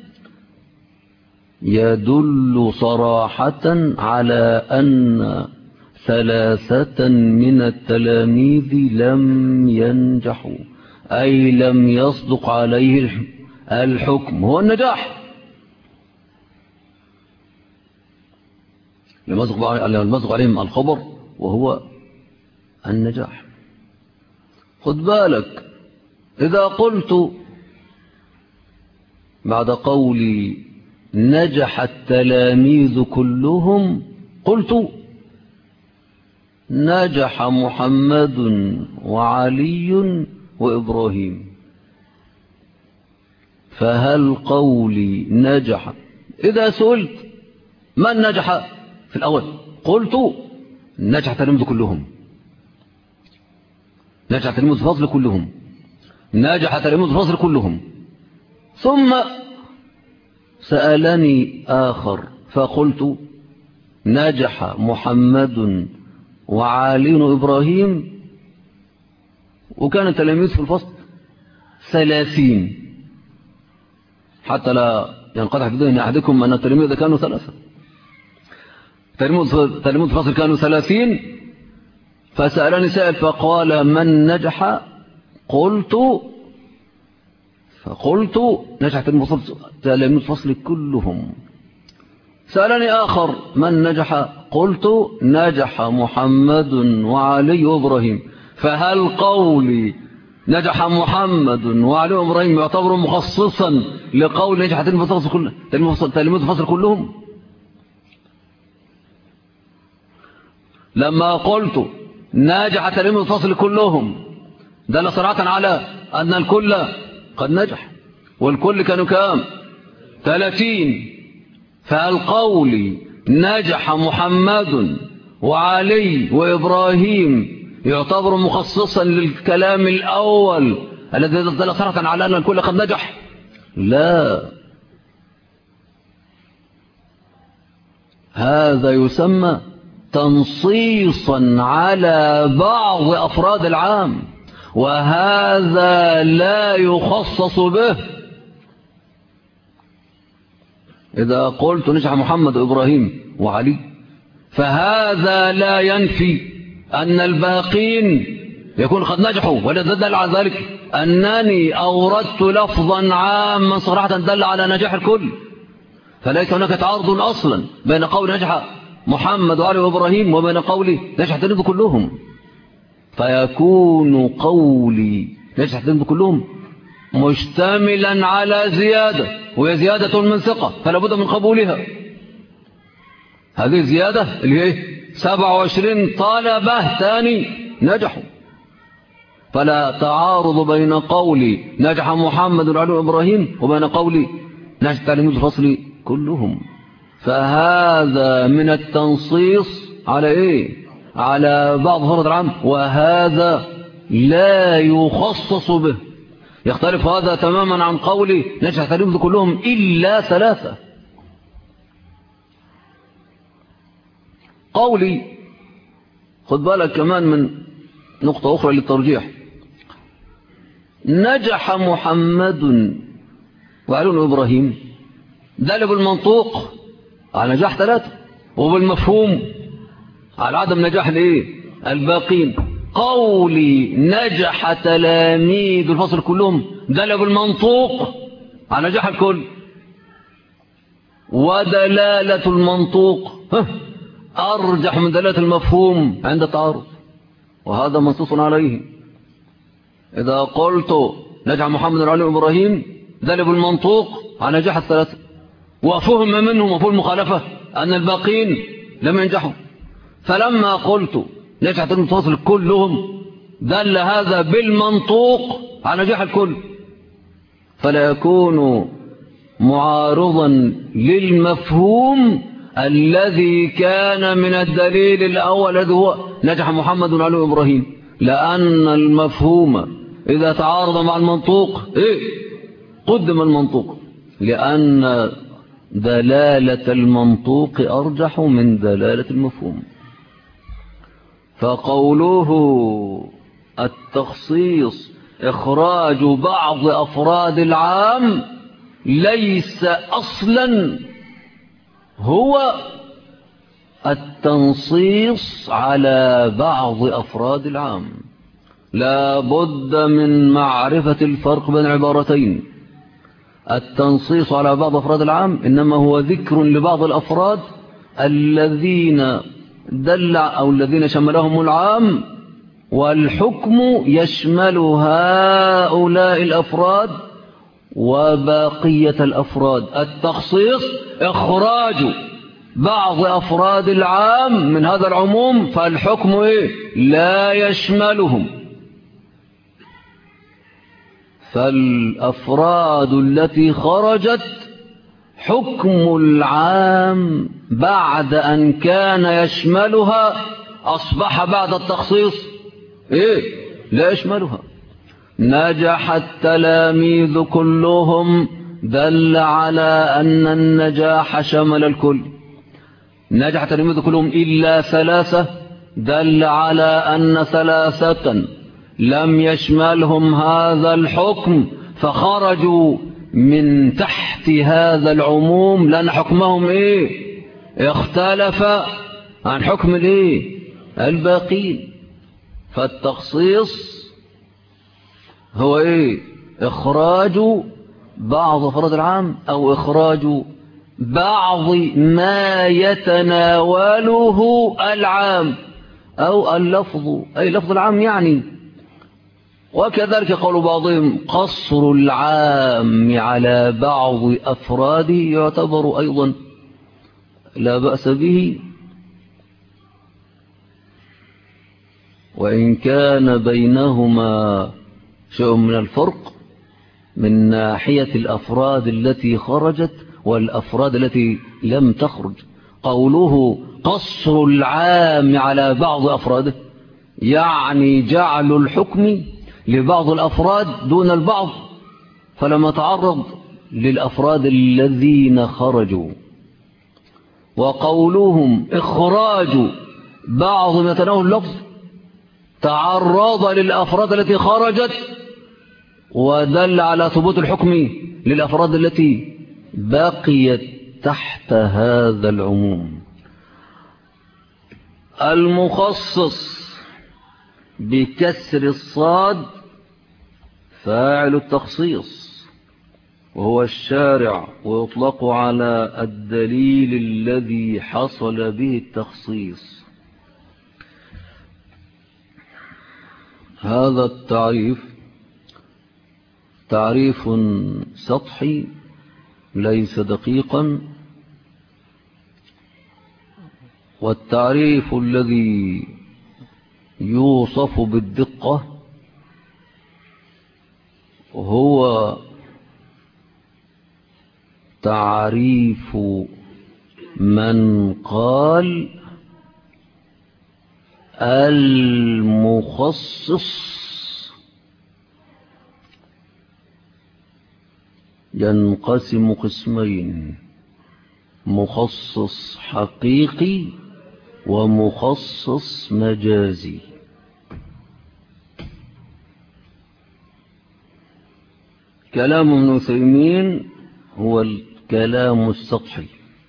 يدل صراحة على أن ثلاثة من التلاميذ لم ينجحوا، أي لم يصدق عليه الحكم هو النجاح. لم يصدق عليهم الخبر وهو النجاح. خد بالك، إذا قلت بعد قولي نجح التلاميذ كلهم قلت نجح محمد وعلي وإبراهيم، فهل قولي نجح؟ إذا سئلت من نجح في الأول قلت نجح التلاميذ كلهم، نجح تلاميذ الفصل كلهم، نجح تلاميذ الفصل كلهم. ثم سألني آخر فقلت نجح محمد وعلي وإبراهيم، وكان التلاميذ في الفصل 30، حتى لا ينقطع في ذهن أحدكم أن التلاميذ كانوا 3. تلاميذ الفصل كانوا 30. فسألني سائل فقال من نجح؟ فقلت نجح تلاميذ الفصل كلهم. سألني آخر من نجح؟ قلت نجح محمد وعلي وإبراهيم، فهل قولي نجح محمد وعلي وإبراهيم يعتبر مخصصا لقول نجح تلاميذ الفصل كلهم؟ لما قلت نجح تلاميذ الفصل كلهم دل صراحة على أن الكل قد نجح، والكل كانوا كام؟ 30. فهل قولي نجح محمد وعلي وإبراهيم يعتبر مخصصا للكلام الأول الذي دل صراحة على أن الكل قد نجح؟ لا، هذا يسمى تنصيصا على بعض أفراد العام، وهذا لا يخصص به. إذا قلت نجح محمد وإبراهيم وعلي فهذا لا ينفي أن الباقين يكون قد نجحوا، ولدل على ذلك أنني أوردت لفظا عاما صراحة دل على نجاح الكل. فليس هناك تعارض أصلا بين قول نجح محمد وعلي وإبراهيم وبين قولي نجح التلاميذ كلهم، فيكون قولي نجح التلاميذ كلهم مشتملا على زيادة، وهي زيادة من ثقة فلا بد من قبولها. هذه الزيادة اللي هي 27 طالبة ثاني نجحوا، فلا تعارض بين قولي نجح محمد وعلي وإبراهيم وبين قولي نجح تلاميذ الفصل كلهم. فهذا من التنصيص على إيه؟ على بعض فرض العام، وهذا لا يخصص به. يختلف هذا تماما عن قولي نجح تلميذ كلهم إلا ثلاثة. قولي خد بالك كمان من نقطة أخرى للترجيح. نجح محمد وعلي بن إبراهيم، ده بالمنطوق على نجاح ثلاثة، وبالمفهوم على عدم نجاح الايه الباقين. قولي نجح تلاميذ الفصل كلهم، ده بالمنطوق على نجاح الكل، ودلالة المنطوق أرجح من دلالة المفهوم عند التعارض، وهذا منصوص عليه. إذا قلت نجح محمد وعلي بن إبراهيم، ده بالمنطوق على نجاح الثلاثة، وفهم منهم وفهم المخالفة أن الباقين لم ينجحوا. فلما قلت نجح تلميذ الفصل كلهم، دل هذا بالمنطوق على نجاح الكل، فلا يكون معارضا للمفهوم الذي كان من الدليل الأول الذي هو نجح محمد وعلي بن إبراهيم، لأن المفهوم إذا تعارض مع المنطوق قدم المنطوق، لأن دلالة المنطوق أرجح من دلالة المفهوم. فقوله التخصيص إخراج بعض أفراد العام ليس أصلا هو التنصيص على بعض أفراد العام. لا بد من معرفة الفرق بين العبارتين. التنصيص على بعض أفراد العام إنما هو ذكر لبعض الأفراد الذين دل أو الذين شملهم العام، والحكم يشمل هؤلاء الأفراد وباقية الأفراد. التخصيص إخراج بعض أفراد العام من هذا العموم، فالحكم لا يشملهم. فالأفراد التي خرجت حكم العام بعد أن كان يشملها أصبح بعد التخصيص لا يشملها. نجح التلاميذ كلهم دل على أن النجاح شمل الكل. نجح التلاميذ كلهم إلا ثلاثة دل على أن ثلاثة لم يشملهم هذا الحكم فخرجوا من تحت هذا العموم، لأن حكمهم اختلف عن حكم الباقين. فالتخصيص هو إخراج بعض أفراد العام أو إخراج بعض ما يتناوله العام أو اللفظ أي لفظ العام يعني. وكذلك قول بعضهم قصر العام على بعض أفراده يعتبر أيضا لا بأس به، وإن كان بينهما شيء من الفرق من ناحية الأفراد التي خرجت والأفراد التي لم تخرج. قوله قصر العام على بعض أفراده يعني جعل الحكم لبعض الأفراد دون البعض، فلما تعرض للأفراد الذين خرجوا. وقولهم إخراج بعض ما يتناول اللفظ تعرض للأفراد التي خرجت ودل على ثبوت الحكم للأفراد التي بقيت تحت هذا العموم. المخصص بكسر الصاد فاعل التخصيص، وهو الشارع، ويطلق على الدليل الذي حصل به التخصيص. هذا التعريف تعريف سطحي ليس دقيقا، والتعريف الذي يوصف بالدقة هو تعريف من قال المخصص ينقسم قسمين: مخصص حقيقي ومخصص مجازي. كلام ابن عثيمين هو الكلام السطحي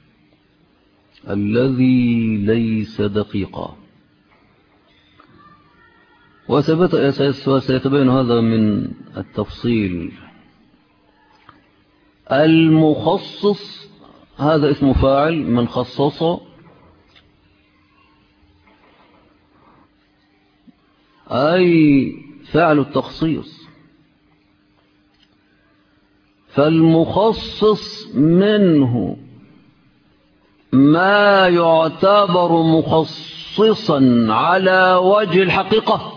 الذي ليس دقيقا، وسيتبين هذا من التفصيل. المخصص هذا اسم فاعل من خصص، أي فعل التخصيص. فالمخصص منه ما يعتبر مخصصا على وجه الحقيقة،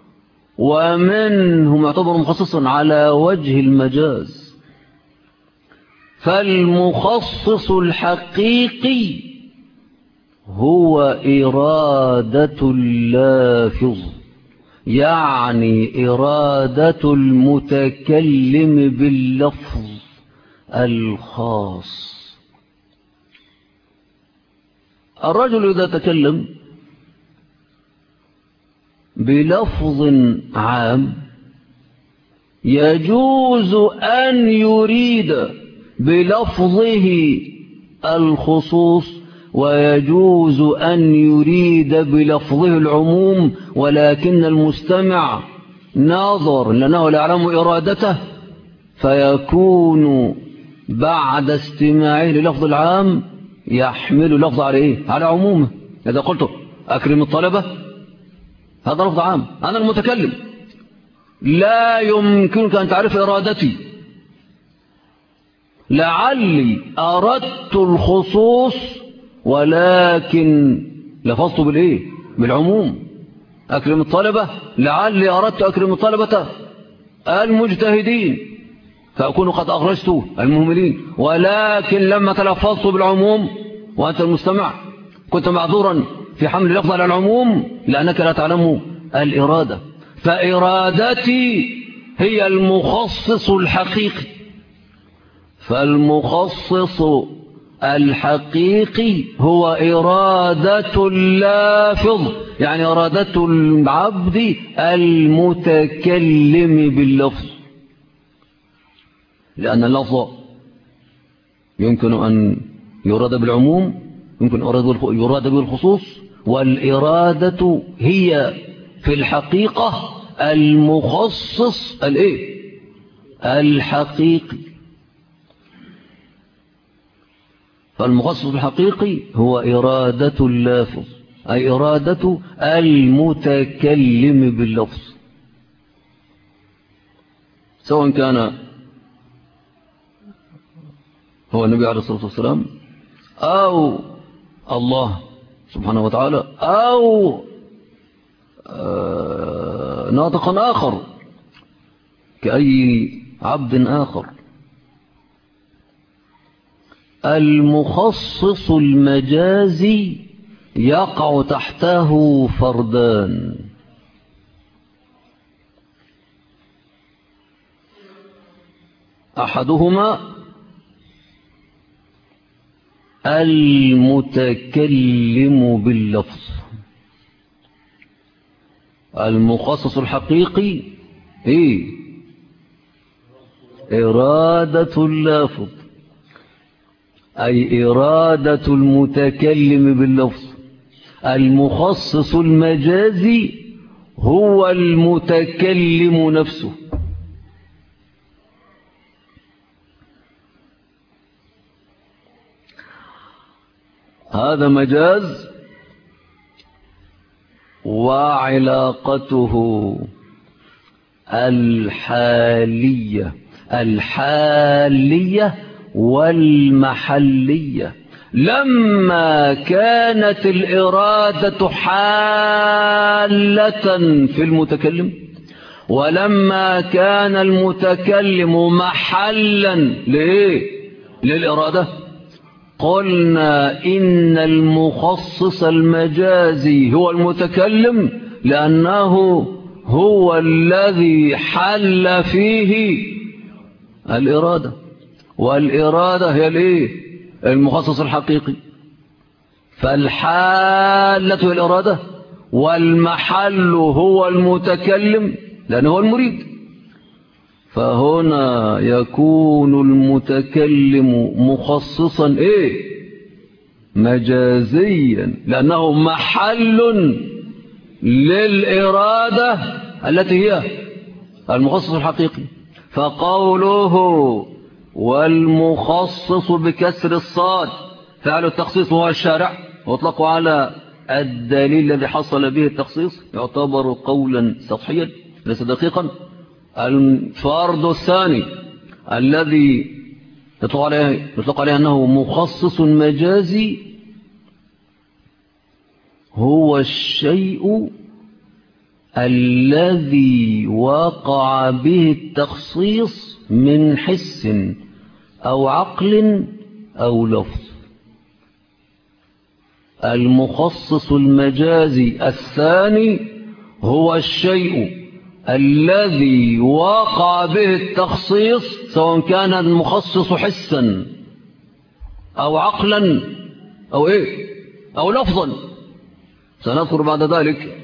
ومنه ما يعتبر مخصصا على وجه المجاز. فالمخصص الحقيقي هو إرادة اللافظ، يعني إرادة المتكلم باللفظ الخاص. الرجل إذا تكلم بلفظ عام يجوز أن يريد بلفظه الخصوص، ويجوز أن يريد بلفظه العموم، ولكن المستمع ناظر لأنه لا يعلم إرادته، فيكون بعد استماعه للفظ العام يحمل لفظ على إيه؟ على عمومه. إذا قلت أكرم الطلبة، هذا لفظ عام، أنا المتكلم، لا يمكنك أن تعرف إرادتي، لعلي أردت الخصوص ولكن لفظت بالإيه؟ بالعموم. أكرم الطلبة، لعلي أردت أكرم الطلبة المجتهدين، فأكون قد أغرست المهملين، ولكن لما تلفظت بالعموم وأنت المستمع كنت معذورا في حمل لفظ على العموم لأنك لا تعلم الإرادة. فإرادتي هي المخصص الحقيقي. فالمخصص الحقيقي هو إرادة اللافظ، يعني إرادة العبد المتكلم باللفظ، لأن اللفظ يمكن أن يراد بالعموم، يمكن يراد بالخصوص، والإرادة هي في الحقيقة المخصص الحقيقي. فالمخصص الحقيقي هو إرادة اللافظ، أي إرادة المتكلم باللفظ، سواء كان هو النبي عليه الصلاة والسلام أو الله سبحانه وتعالى أو ناطق آخر كأي عبد آخر. المخصص المجازي يقع تحته فردان: أحدهما المتكلم باللفظ. المخصص الحقيقي إرادة اللافظ، أي إرادة المتكلم باللفظ. المخصص المجازي هو المتكلم نفسه. هذا مجاز، وعلاقته الحالية والمحلية. لما كانت الإرادة حالة في المتكلم، ولما كان المتكلم محلا للإرادة؟ قلنا إن المخصص المجازي هو المتكلم، لأنه هو الذي حل فيه الإرادة، والإرادة هي الإيه؟ المخصص الحقيقي. فالحالة الإرادة، والمحل هو المتكلم لأنه هو المريد. فهنا يكون المتكلم مخصصا إيه؟ مجازيا، لأنه محل للإرادة التي هي المخصص الحقيقي. فقوله والمخصص بكسر الصاد فعل التخصيص وهو الشارع، واطلق على الدليل الذي حصل به التخصيص، يعتبر قولا سطحيا ليس دقيقا. الفرد الثاني الذي يطلق عليه أنه مخصص مجازي هو الشيء الذي وقع به التخصيص من حس أو عقل أو لفظ. المخصص المجازي الثاني هو الشيء الذي وقع به التخصيص، سواء كان المخصص حسا أو عقلا أو إيه أو لفظا. سنذكر بعد ذلك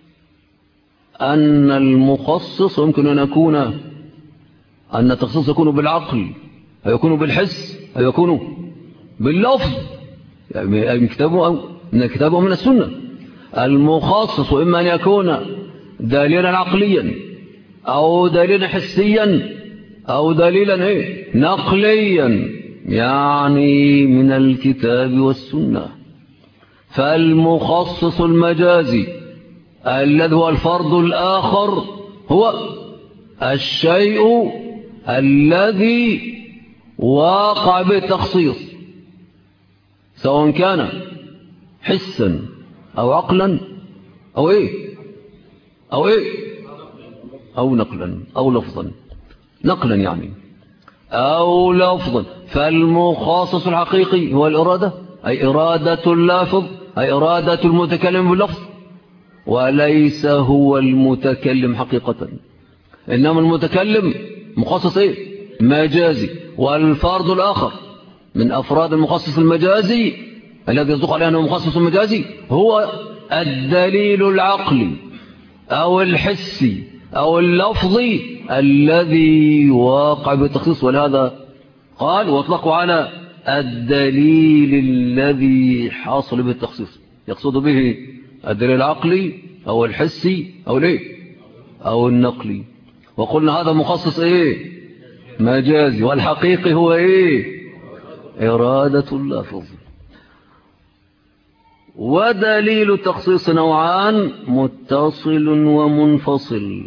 أن المخصص يمكن أن يكون أن التخصيص يكون بالعقل أو يكون بالحس أو يكون باللفظ، يعني من الكتاب ومن السنة. المخصص إما أن يكون دليلا عقليا أو دليلا حسيا أو دليلا إيه؟ نقليا، يعني من الكتاب والسنة. فالمخصص المجازي الذي هو الفرد الآخر هو الشيء الذي واقع بالتخصيص، سواء كان حسا أو عقلا أو إيه أو إيه أو نقلا أو لفظا، نقلا يعني أو لفظا. فالمخصص الحقيقي هو الإرادة، أي إرادة اللافظ، أي إرادة المتكلم باللفظ، وليس هو المتكلم حقيقة، إنما المتكلم مخصص إيه؟ مجازي. والفرد الآخر من أفراد المخصص المجازي الذي يصدق عليه أنه مخصص مجازي هو الدليل العقلي أو الحسي أو اللفظي الذي واقع بالتخصيص. ولهذا قال واطلقوا على الدليل الذي حاصل بالتخصيص، يقصد به الدليل العقلي أو الحسي أو ليه أو النقلي. وقلنا هذا مخصص إيه؟ مجازي. والحقيقي هو إيه؟ إرادة اللفظ. ودليل التخصيص نوعان: متصل ومنفصل.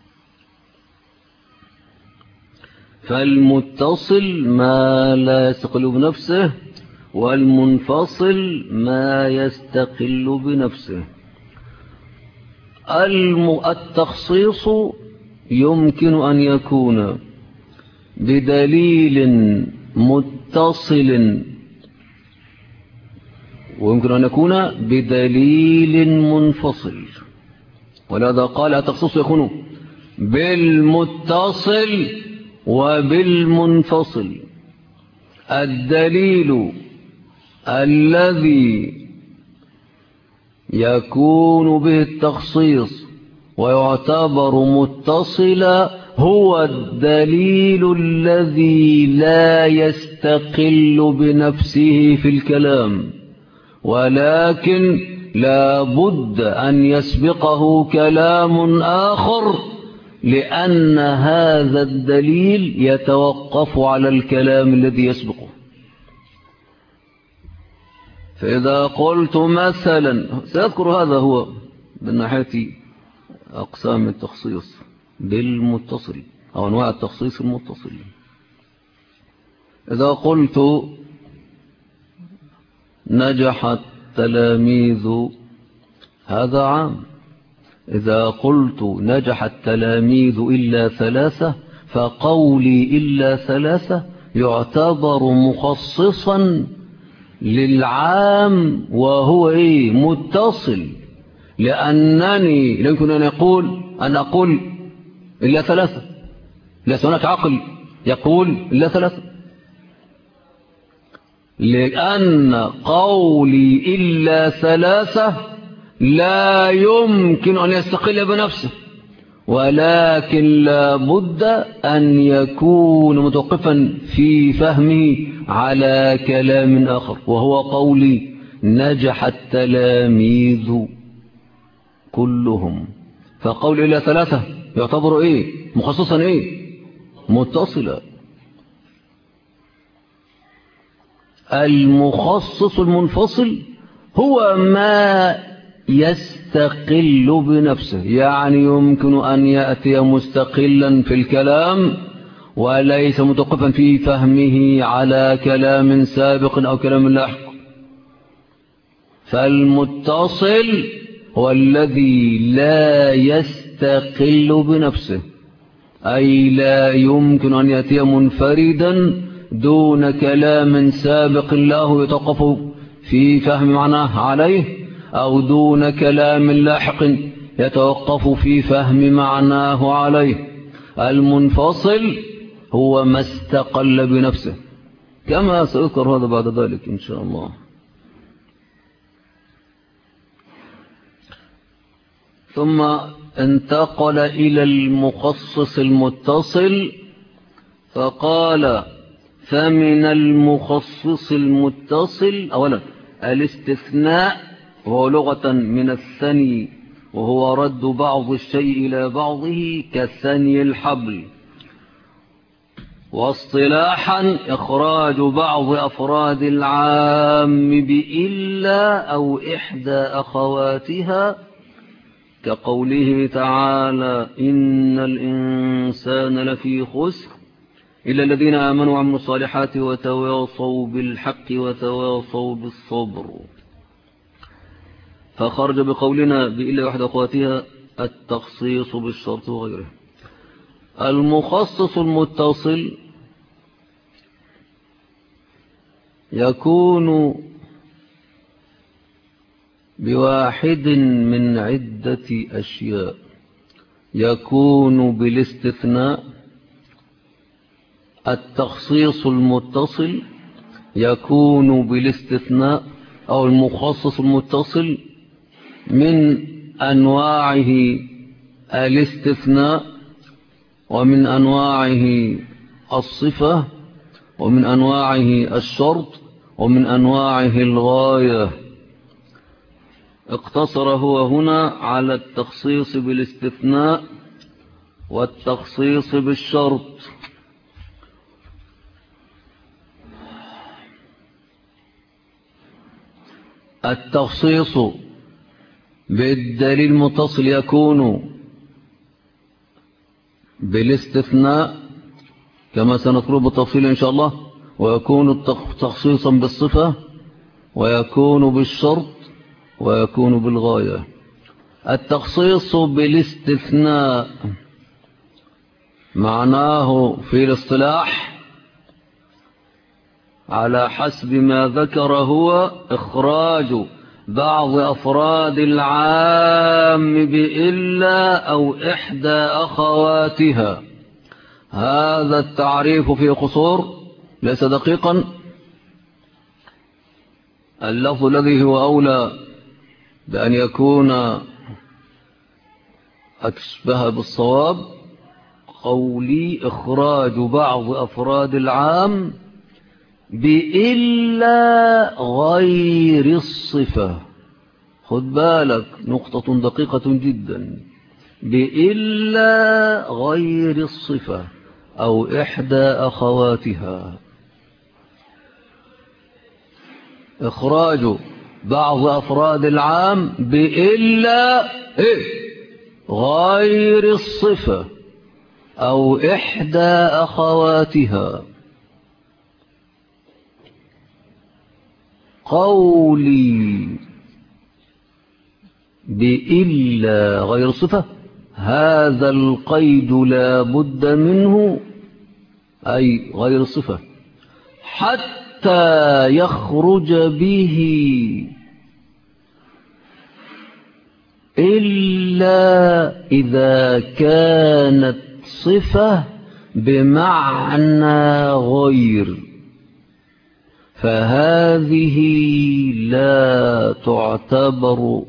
فالمتصل ما لا يستقل بنفسه، والمنفصل ما يستقل بنفسه. التخصيص يمكن أن يكون بدليل متصل، ويمكن أن يكون بدليل منفصل. ولهذا قال التخصيص يكون بالمتصل وبالمنفصل. الدليل الذي يكون به التخصيص ويعتبر متصلا هو الدليل الذي لا يستقل بنفسه في الكلام، ولكن لا بد أن يسبقه كلام آخر، لأن هذا الدليل يتوقف على الكلام الذي يسبقه. فإذا قلت مثلا، سأذكر هذا هو من ناحية أقسام التخصيص بالمتصل أو أنواع التخصيص المتصل. إذا قلت نجح التلاميذ، هذا عام. إذا قلت نجح التلاميذ إلا ثلاثة، فقولي إلا ثلاثة يعتبر مخصصا للعام وهو إيه؟ متصل، لأنني لا يمكن أن أقول إلا ثلاثة، ليس هناك عقل يقول إلا ثلاثة، لأن قولي إلا ثلاثة لا يمكن أن يستقل بنفسه، ولكن لا بد أن يكون متوقفا في فهمه على كلام آخر، وهو قولي نجح التلاميذ كلهم. فقول إلا ثلاثة يعتبر إيه؟ مخصصا إيه؟ متصلا. المخصص المنفصل هو ما يستقل بنفسه، يعني يمكن أن يأتي مستقلا في الكلام وليس متوقفا في فهمه على كلام سابق أو كلام لاحق. فالمتصل هو الذي لا يستقل بنفسه، أي لا يمكن أن يأتي منفردا دون كلام سابق له يتوقف في فهم معناه عليه، أو دون كلام لاحق يتوقف في فهم معناه عليه. المنفصل هو ما استقل بنفسه، كما سأذكر هذا بعد ذلك إن شاء الله. ثم انتقل إلى المخصص المتصل فقال: فمن المخصص المتصل أولا الاستثناء، وهو لغة من الثني، وهو رد بعض الشيء إلى بعضه كثني الحبل. واصطلاحا إخراج بعض أفراد العام بإلا أو إحدى أخواتها، كقوله تعالى: إن الإنسان لفي خسر إلا الذين آمنوا وعملوا الصالحات وتواصوا بالحق وتواصوا بالصبر. فخرج بقولنا بإلا وحد أخواتها التخصيص بالشرط وغيره. المخصص المتصل يكون بواحد من عدة أشياء. يكون بالاستثناء. التخصيص المتصل يكون بالاستثناء أو المخصص المتصل من أنواعه الاستثناء، ومن أنواعه الصفة، ومن أنواعه الشرط، ومن أنواعه الغاية. اقتصر هو هنا على التخصيص بالاستثناء والتخصيص بالشرط. التخصيص بالدليل المتصل يكون بالاستثناء كما سنذكره بالتفصيل إن شاء الله، ويكون تخصيصا بالصفة، ويكون بالشرط، ويكون بالغاية. التخصيص بالاستثناء معناه في الاصطلاح على حسب ما ذكر هو إخراج بعض أفراد العام بإلا أو إحدى أخواتها. هذا التعريف فيه قصور ليس دقيقا. اللفظ الذي هو أولى بأن يكون أشبه بالصواب قولي إخراج بعض أفراد العام بإلا غير الصفة. خد بالك، نقطة دقيقة جدا. بإلا غير الصفة أو إحدى أخواتها. إخراج بعض أفراد العام بإلا غير الصفة أو إحدى أخواتها. قولي بإلا غير الصفة، هذا القيد لا بد منه، أي غير الصفة حتى يخرج به إلا إذا كانت صفة بمعنى غير، فهذه لا تعتبر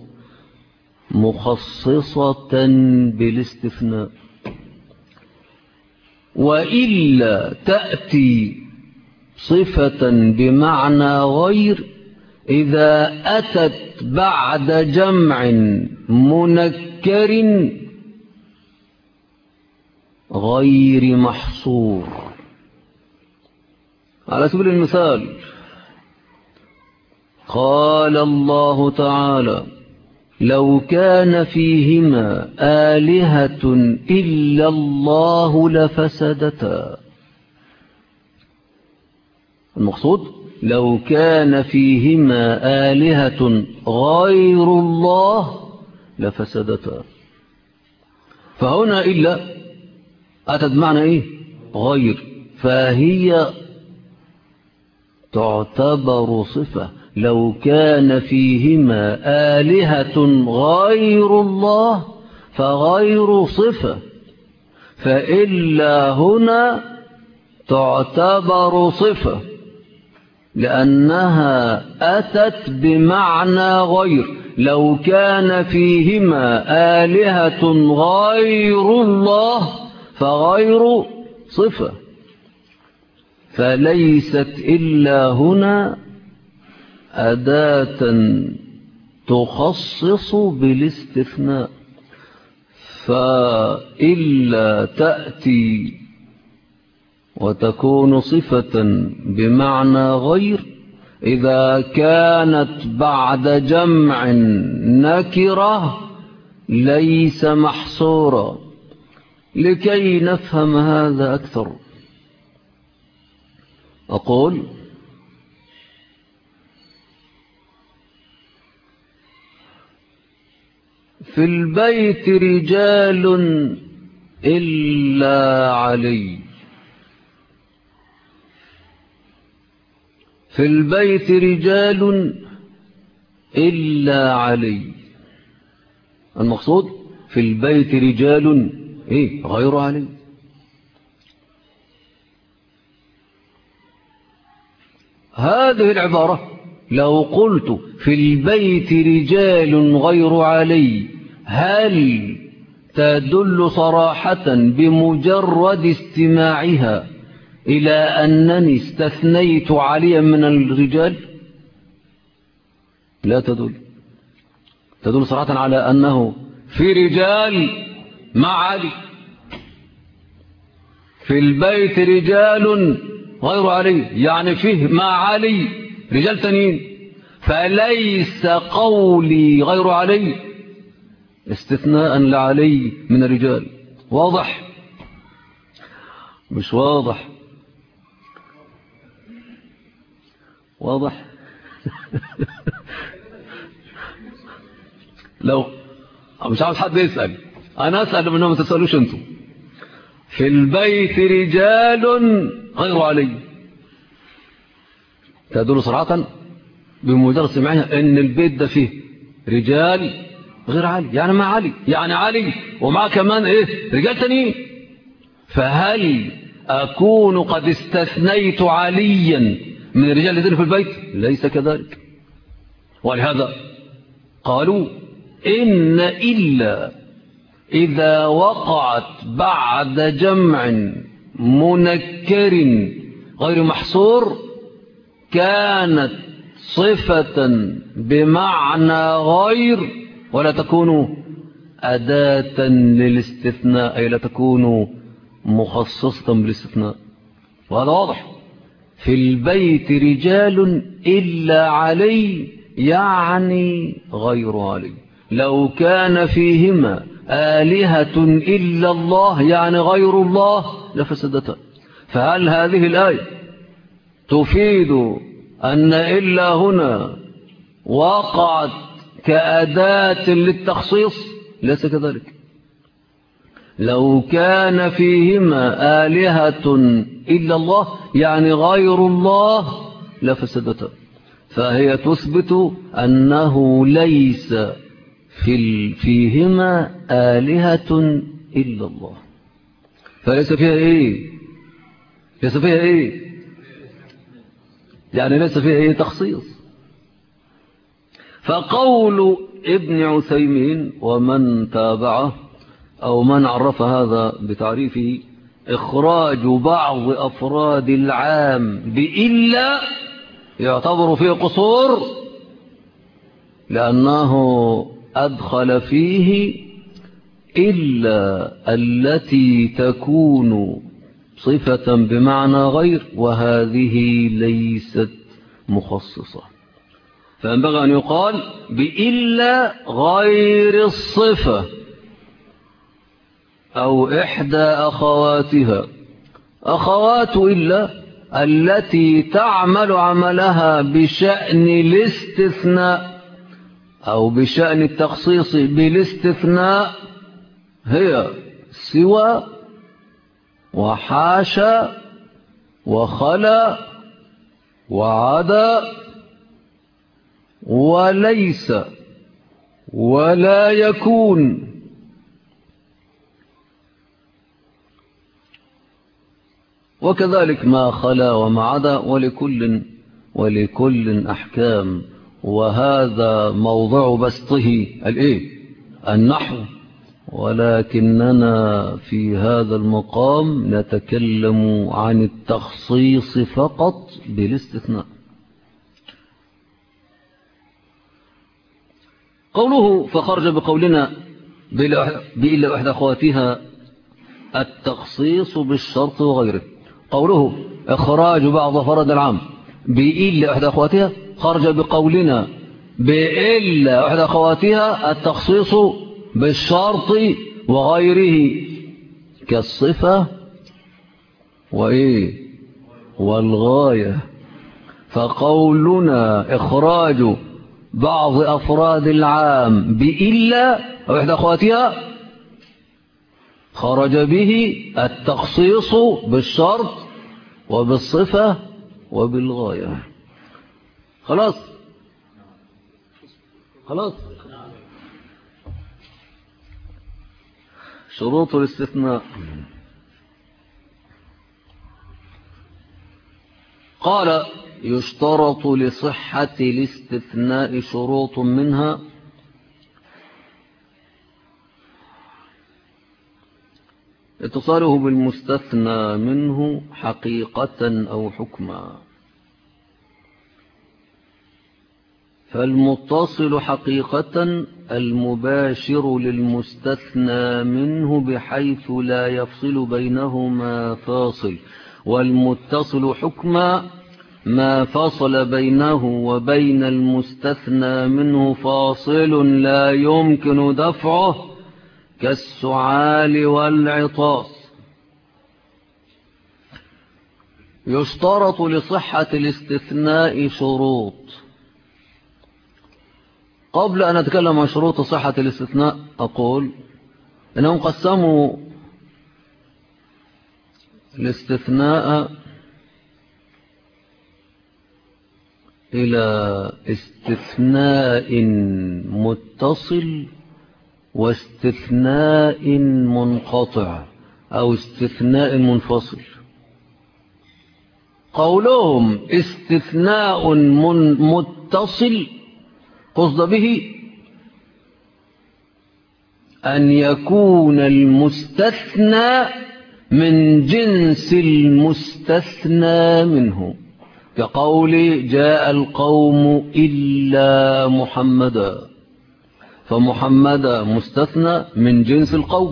مخصصة بالاستثناء. وإلا تأتي صفة بمعنى غير إذا أتت بعد جمع منكر غير محصور. على سبيل المثال قال الله تعالى: لو كان فيهما آلهة إلا الله لفسدتا. المقصود لو كان فيهما آلهة غير الله لفسدتا، فهنا إلا أتت معنى إيه؟ غير، فهي تعتبر صفة. لو كان فيهما آلهة غير الله فغير صفة، فإلا هنا تعتبر صفة لأنها أتت بمعنى غير. لو كان فيهما آلهة غير الله فغير صفة، فليست إلا هنا أداة تخصص بالاستثناء. فإلا تأتي وتكون صفة بمعنى غير إذا كانت بعد جمع نكرة ليس محصورا. لكي نفهم هذا أكثر أقول: في البيت رجال إلا علي. في البيت رجال إلا علي. المقصود في البيت رجال إيه؟ غير علي. هذه العبارة لو قلت في البيت رجال غير علي، هل تدل صراحة بمجرد استماعها إلى أنني استثنيت عليا من الرجال؟ لا تدل. تدل صراحة على أنه في رجال مع علي. في البيت رجال غير علي يعني فيه مع علي رجال تانيين، فليس قولي غير علي استثناء لعلي من الرجال. واضح؟ مش واضح؟ واضح؟ لو مش عاوز حد يسأل، أنا أسأل منهم، ما تسألوش أنتم. في البيت رجال غير علي تدل صراحة بمجرد سماعها ان البيت ده فيه رجال غير علي، يعني مع علي، يعني علي ومع كمان ايه؟ رجال تانيين. فهل اكون قد استثنيت عليا من الرجال الذين في البيت؟ ليس كذلك. ولهذا قالوا ان الا إذا وقعت بعد جمع منكر غير محصور كانت صفة بمعنى غير ولا تكون أداة للاستثناء، أي لا تكون مخصصة بالاستثناء. وهذا واضح. في البيت رجال إلا علي يعني غير علي. لو كان فيهما آلهة إلا الله يعني غير الله لفسدتا. فهل هذه الآية تفيد أن إلا هنا وقعت كأداة للتخصيص؟ ليس كذلك. لو كان فيهما آلهة إلا الله يعني غير الله لفسدتا، فهي تثبت أنه ليس فيهما آلهة إلا الله، فليس فيها إيه؟ ليس فيها إيه؟ يعني ليس فيها إيه تخصيص. فقول ابن عثيمين ومن تابعه أو من عرف هذا بتعريفه إخراج بعض أفراد العام بإلا يعتبر فيه قصور، لأنه أدخل فيه إلا التي تكون صفة بمعنى غير، وهذه ليست مخصصة، فينبغي أن يقال بإلا غير الصفة أو إحدى أخواتها. أخوات إلا التي تعمل عملها بشأن الاستثناء أو بشأن التخصيص بالاستثناء هي سوى وحاشا وخلا وعدا وليس ولا يكون. وكذلك ما خلا وما عدا، ولكل أحكام، وهذا موضع بسطه النحو، ولكننا في هذا المقام نتكلم عن التخصيص فقط بالاستثناء. قوله فخرج بقولنا بإلا إحدى أخواتها التخصيص بالشرط وغيره. قوله إخراج بعض أفراد العام بإلا إحدى أخواتها خرج بقولنا بإلا إحدى أخواتها التخصيص بالشرط وغيره كالصفة والغاية. فقولنا إخراج بعض أفراد العام بإلا أو إحدى أخواتها خرج به التخصيص بالشرط وبالصفة وبالغاية. خلاص شروط الاستثناء. قال يشترط لصحة الاستثناء شروط، منها اتصاله بالمستثنى منه حقيقة أو حكما. فالمتصل حقيقة المباشر للمستثنى منه بحيث لا يفصل بينهما فاصل، والمتصل حكما ما فصل بينه وبين المستثنى منه فاصل لا يمكن دفعه كالسعال والعطاس. يشترط لصحة الاستثناء شروط. قبل أن أتكلم عن شروط صحة الاستثناء أقول إنهم قسموا الاستثناء إلى استثناء متصل واستثناء منقطع أو استثناء منفصل. قولهم استثناء متصل قصد به أن يكون المستثنى من جنس المستثنى منه، كقول جاء القوم إلا محمدا، فمحمدا مستثنى من جنس القوم.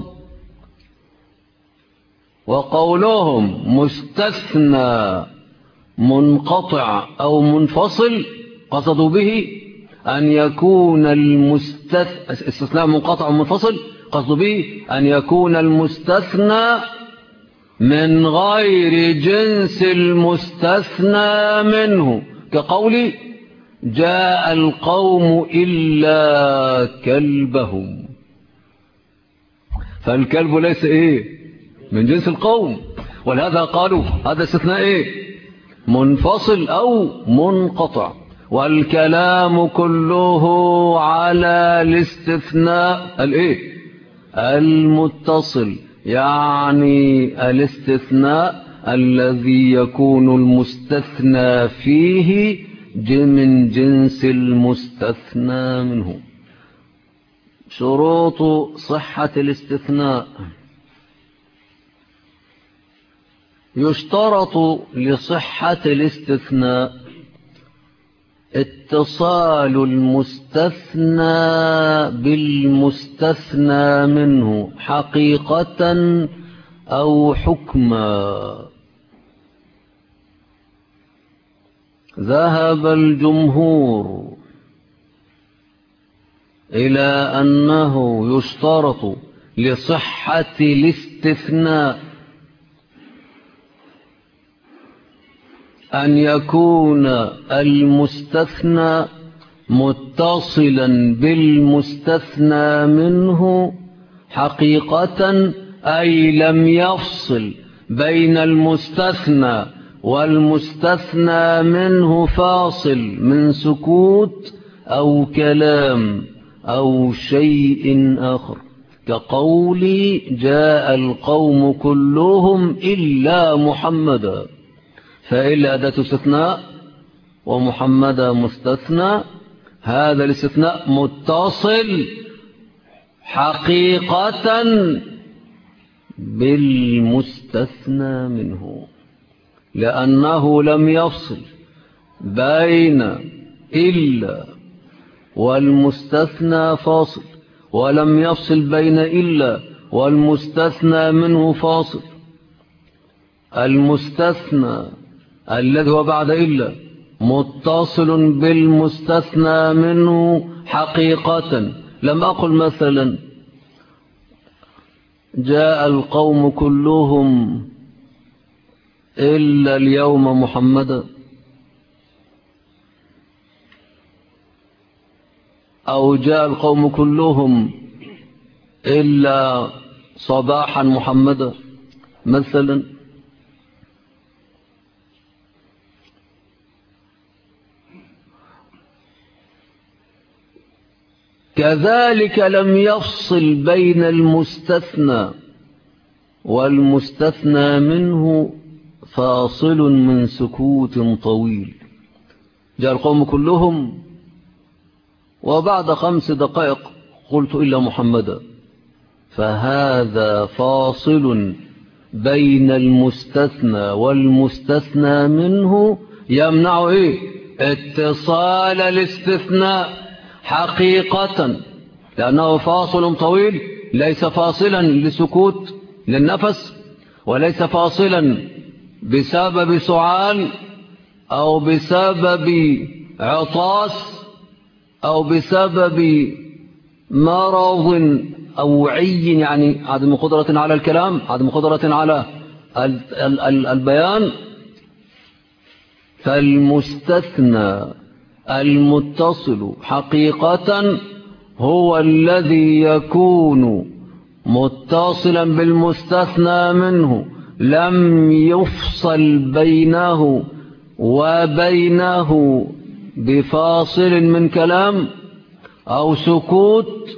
وقولهم مستثنى منقطع أو منفصل قصدوا به أن يكون استثناء منقطع ومنفصل قصدوا به أن يكون المستثنى من غير جنس المستثنى منه، كقول جاء القوم إلا كلبهم. فالكلب ليس إيه من جنس القوم، ولهذا قالوا هذا استثناء إيه منفصل أو منقطع. والكلام كله على الاستثناء الإيه المتصل، يعني الاستثناء الذي يكون المستثنى فيه من جنس المستثنى منه. شروط صحة الاستثناء: يشترط لصحة الاستثناء اتصال المستثنى بالمستثنى منه حقيقة أو حكما. ذهب الجمهور إلى أنه يشترط لصحة الاستثناء أن يكون المستثنى متصلا بالمستثنى منه حقيقة، أي لم يفصل بين المستثنى والمستثنى منه فاصل من سكوت أو كلام أو شيء آخر، كقولي جاء القوم كلهم إلا محمدا، فإلا أداة استثناء ومحمدا مستثنى، هذا الاستثناء متصل حقيقة بالمستثنى منه، لأنه لم يفصل بين إلا والمستثنى فاصل، ولم يفصل بين إلا والمستثنى منه فاصل. المستثنى الذي هو بعد إلا متصل بالمستثنى منه حقيقة. لم أقل مثلا جاء القوم كلهم إلا اليوم محمدا، أو جاء القوم كلهم إلا صباحا محمدا مثلا. كذلك لم يفصل بين المستثنى والمستثنى منه فاصل من سكوت طويل. جاء القوم كلهم وبعد 5 دقائق قلت إلا محمدا، فهذا فاصل بين المستثنى والمستثنى منه يمنع إيه اتصال الاستثناء حقيقة، لأنه فاصل طويل، ليس فاصلا لسكوت للنفس، وليس فاصلا بسبب سعال أو بسبب عطاس أو بسبب مرض أوعي، يعني عدم قدرة على الكلام، عدم قدرة على البيان. فالمستثنى المتصل حقيقة هو الذي يكون متصلا بالمستثنى منه، لم يفصل بينه وبينه بفاصل من كلام أو سكوت،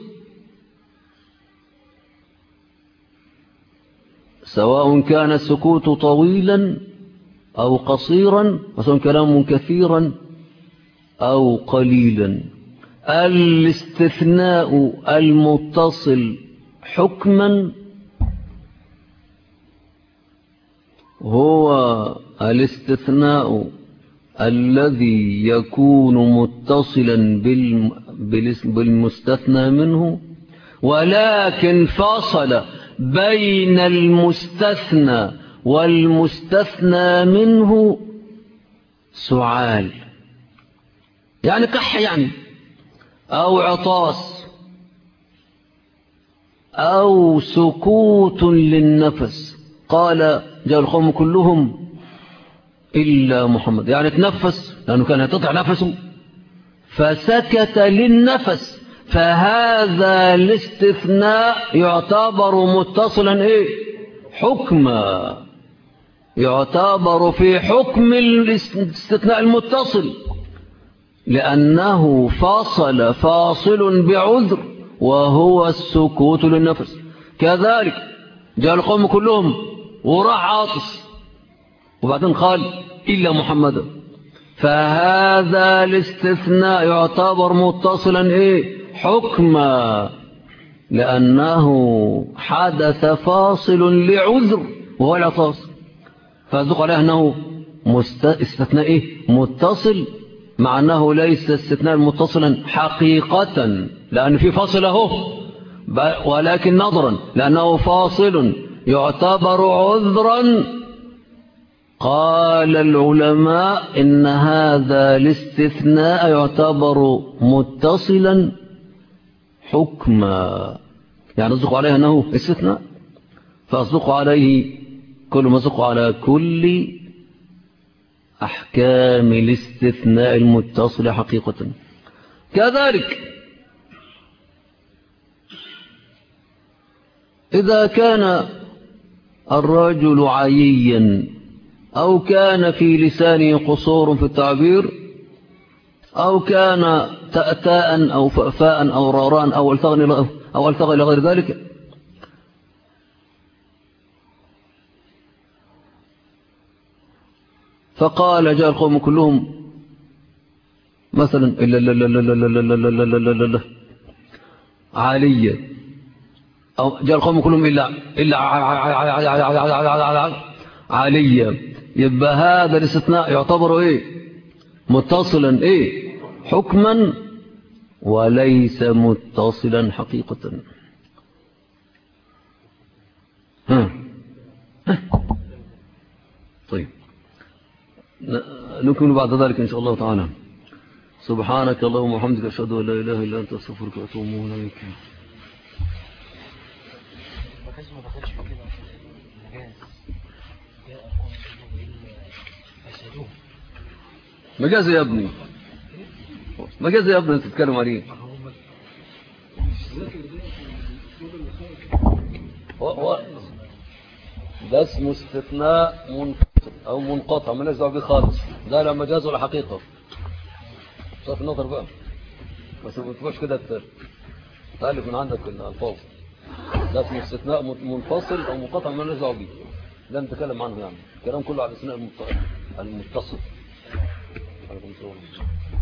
سواء كان السكوت طويلا أو قصيرا، وسواء كلام كثيرا أو قليلا. الاستثناء المتصل حكما هو الاستثناء الذي يكون متصلا بالمستثنى منه، ولكن فاصل بين المستثنى والمستثنى منه سعال، يعني كح، يعني أو عطاس أو سكوت للنفس. قال جاء القوم كلهم إلا محمد، يعني تنفس لأنه كان يتطع نفسه فسكت للنفس، فهذا الاستثناء يعتبر متصلا ايه حكما، يعتبر في حكم الاستثناء المتصل، لأنه فاصل بعذر وهو السكوت للنفس. كذلك جاء القوم كلهم وراح عاطس وبعدين قال إلا محمدا، فهذا الاستثناء يعتبر متصلا ايه حكما، لأنه حدث فاصل لعذر وهو العطاس، فأصدق عليه أنه استثناء ايه متصل، مع أنه ليس استثناء متصلا حقيقة لأن في فاصل اهو، ولكن نظرا لأنه فاصل يعتبر عذرا. قال العلماء إن هذا الاستثناء يعتبر متصلا حكما، يعني أصدق عليه أنه استثناء، فأصدق عليه كل ما أصدق على كل أحكام الاستثناء المتصل حقيقة. كذلك إذا كان الرجل عييا أو كان في لسانه قصور في التعبير أو كان تأتاء أو فأفاء أو راران أو التغى إلى غير ذلك، فقال جاء القوم كلهم مثلا إلا عليا، أو جاء القوم كلهم إلا عليا، يبقى هذا الاستثناء يعتبر ايه متصلا ايه حكما وليس متصلا حقيقة. طيب نكمل بعد ذلك إن شاء الله تعالى. سبحانك اللهم وبحمدك أشهد أن لا إله إلا أنت أستغفرك وأتوب إليك. مجاز يا ابني، مجاز يا ابني تتكلم عليه. ده اسمه استثناء منفصل او منقطع مالناش دعوه بيه خالص، ده لا مجاز ولا حقيقه. شايف النظر بقى، بس ما تبقاش كده تالف من عندك الالفاظ. ده اسمه استثناء منفصل او منقطع مالناش دعوه بيه، ده نتكلم عنه، يعني الكلام كله على الاستثناء المتصل. عليكم السلام.